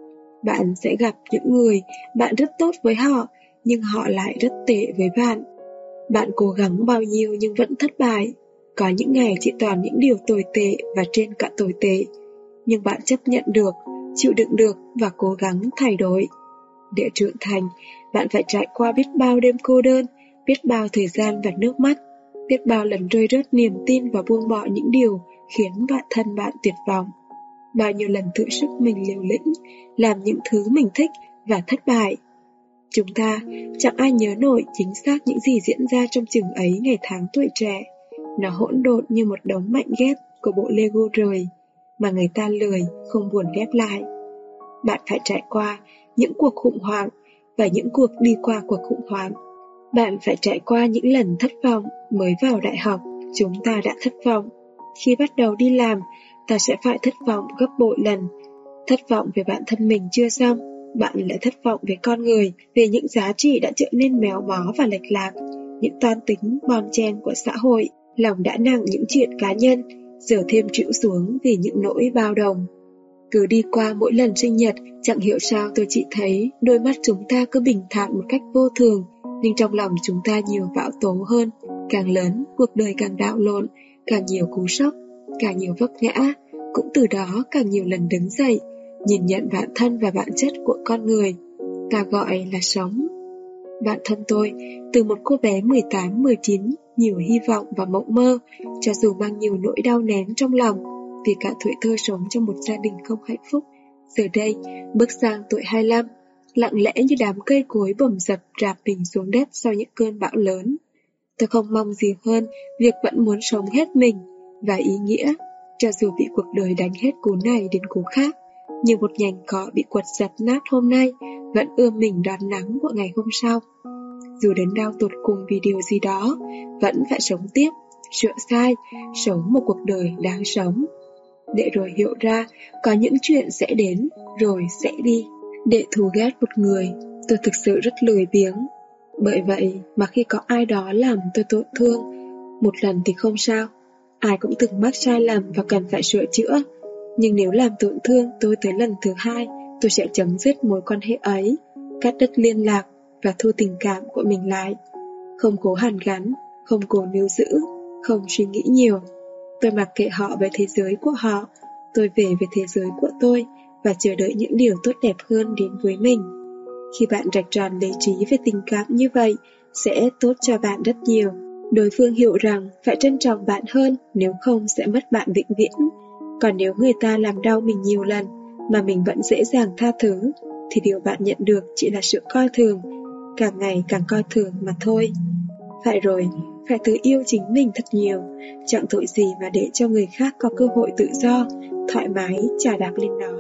Bạn sẽ gặp những người bạn rất tốt với họ, nhưng họ lại rất tệ với bạn. Bạn cố gắng bao nhiêu nhưng vẫn thất bại. Có những ngày chỉ toàn những điều tồi tệ và trên cả tồi tệ, nhưng bạn chấp nhận được, chịu đựng được và cố gắng thay đổi. Để trưởng thành, bạn phải trải qua biết bao đêm cô đơn, biết bao thời gian và nước mắt, biết bao lần rơi rớt niềm tin và buông bỏ những điều khiến bản thân bạn tuyệt vọng. Bao nhiêu lần thử sức mình liều lĩnh, làm những thứ mình thích và thất bại. Chúng ta chẳng ai nhớ nổi chính xác những gì diễn ra trong chừng ấy ngày tháng tuổi trẻ. Nó hỗn độn như một đống mảnh ghép của bộ Lego rời, mà người ta lười không buồn ghép lại. Bạn phải trải qua những cuộc khủng hoảng và những cuộc đi qua cuộc khủng hoảng. Bạn phải trải qua những lần thất vọng. Mới vào đại học, chúng ta đã thất vọng. Khi bắt đầu đi làm, ta sẽ phải thất vọng gấp bội lần. Thất vọng về bản thân mình chưa xong, bạn lại thất vọng về con người, về những giá trị đã trở nên méo mó và lệch lạc, những toan tính bon chen của xã hội. Lòng đã nặng những chuyện cá nhân, giờ thêm trĩu xuống vì những nỗi bao đồng. Cứ đi qua mỗi lần sinh nhật, chẳng hiểu sao tôi chỉ thấy đôi mắt chúng ta cứ bình thản một cách vô thường, nhưng trong lòng chúng ta nhiều bão tố hơn. Càng lớn, cuộc đời càng đảo lộn, càng nhiều cú sốc, càng nhiều vấp ngã, cũng từ đó càng nhiều lần đứng dậy, nhìn nhận bản thân và bản chất của con người. Ta gọi là sống. Bản thân tôi, từ một cô bé 18-19, nhiều hy vọng và mộng mơ, cho dù mang nhiều nỗi đau nén trong lòng, vì cả tuổi thơ sống trong một gia đình không hạnh phúc. Giờ đây, bước sang tuổi 25, lặng lẽ như đám cây cối bầm dập rạp mình xuống đất sau những cơn bão lớn. Tôi không mong gì hơn việc vẫn muốn sống hết mình và ý nghĩa, cho dù bị cuộc đời đánh hết cú này đến cú khác. Như một nhành cỏ bị quật dập nát hôm nay, vẫn ươm mình đón nắng của ngày hôm sau. Dù đến đau tột cùng vì điều gì đó, vẫn phải sống tiếp, sửa sai, sống một cuộc đời đáng sống. Để rồi hiểu ra, có những chuyện sẽ đến, rồi sẽ đi. Để thù ghét một người, tôi thực sự rất lười biếng. Bởi vậy mà khi có ai đó làm tôi tổn thương, một lần thì không sao. Ai cũng từng mắc sai lầm và cần phải sửa chữa. Nhưng nếu làm tổn thương tôi tới lần thứ 2, tôi sẽ chấm dứt mối quan hệ ấy, cắt đứt liên lạc và thu tình cảm của mình lại. Không cố hàn gắn, không cố níu giữ, không suy nghĩ nhiều. Tôi mặc kệ họ về thế giới của họ, tôi về thế giới của tôi và chờ đợi những điều tốt đẹp hơn đến với mình. Khi bạn rạch ròi lý trí về tình cảm như vậy, sẽ tốt cho bạn rất nhiều. Đối phương hiểu rằng phải trân trọng bạn hơn, nếu không sẽ mất bạn vĩnh viễn. Còn nếu người ta làm đau mình nhiều lần mà mình vẫn dễ dàng tha thứ, thì điều bạn nhận được chỉ là sự coi thường, càng ngày càng coi thường mà thôi. Phải rồi, phải tự yêu chính mình thật nhiều, chẳng tội gì mà để cho người khác có cơ hội tự do, thoải mái chà đạp lên nó.